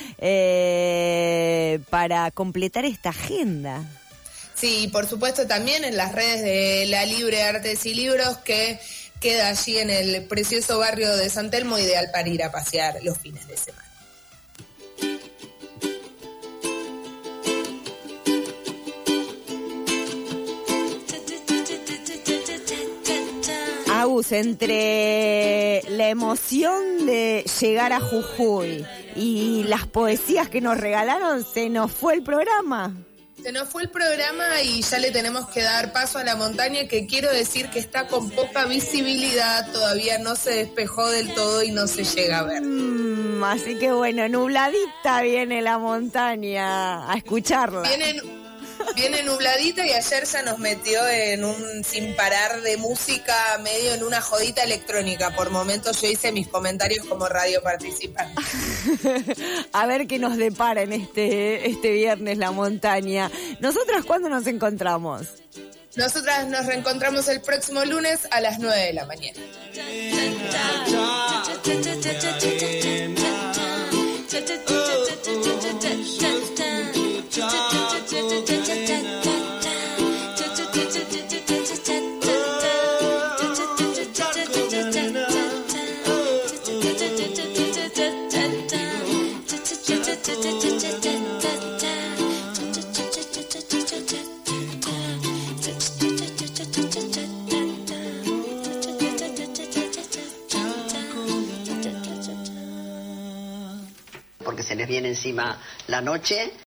eh, para completar esta agenda. Sí, por supuesto también en las redes de la Libre Artes y Libros, que queda allí en el precioso barrio de San Telmo, ideal para ir a pasear los fines de semana. Agus, entre la emoción de llegar a Jujuy y las poesías que nos regalaron, se nos fue el programa. Se nos fue el programa y ya le tenemos que dar paso a la montaña, que quiero decir que está con poca visibilidad, todavía no se despejó del todo y no se llega a ver. Mm, así que bueno, nubladita viene la montaña a escucharla. Viene, viene nubladita y ayer ya nos metió en un sin parar de música, medio en una jodita electrónica. Por momentos yo hice mis comentarios como radio participante. A ver qué nos depara en este, este viernes la montaña. ¿Nosotras cuándo nos encontramos? Nosotras nos reencontramos el próximo lunes a las nueve de la mañana. Porque se les viene encima la noche.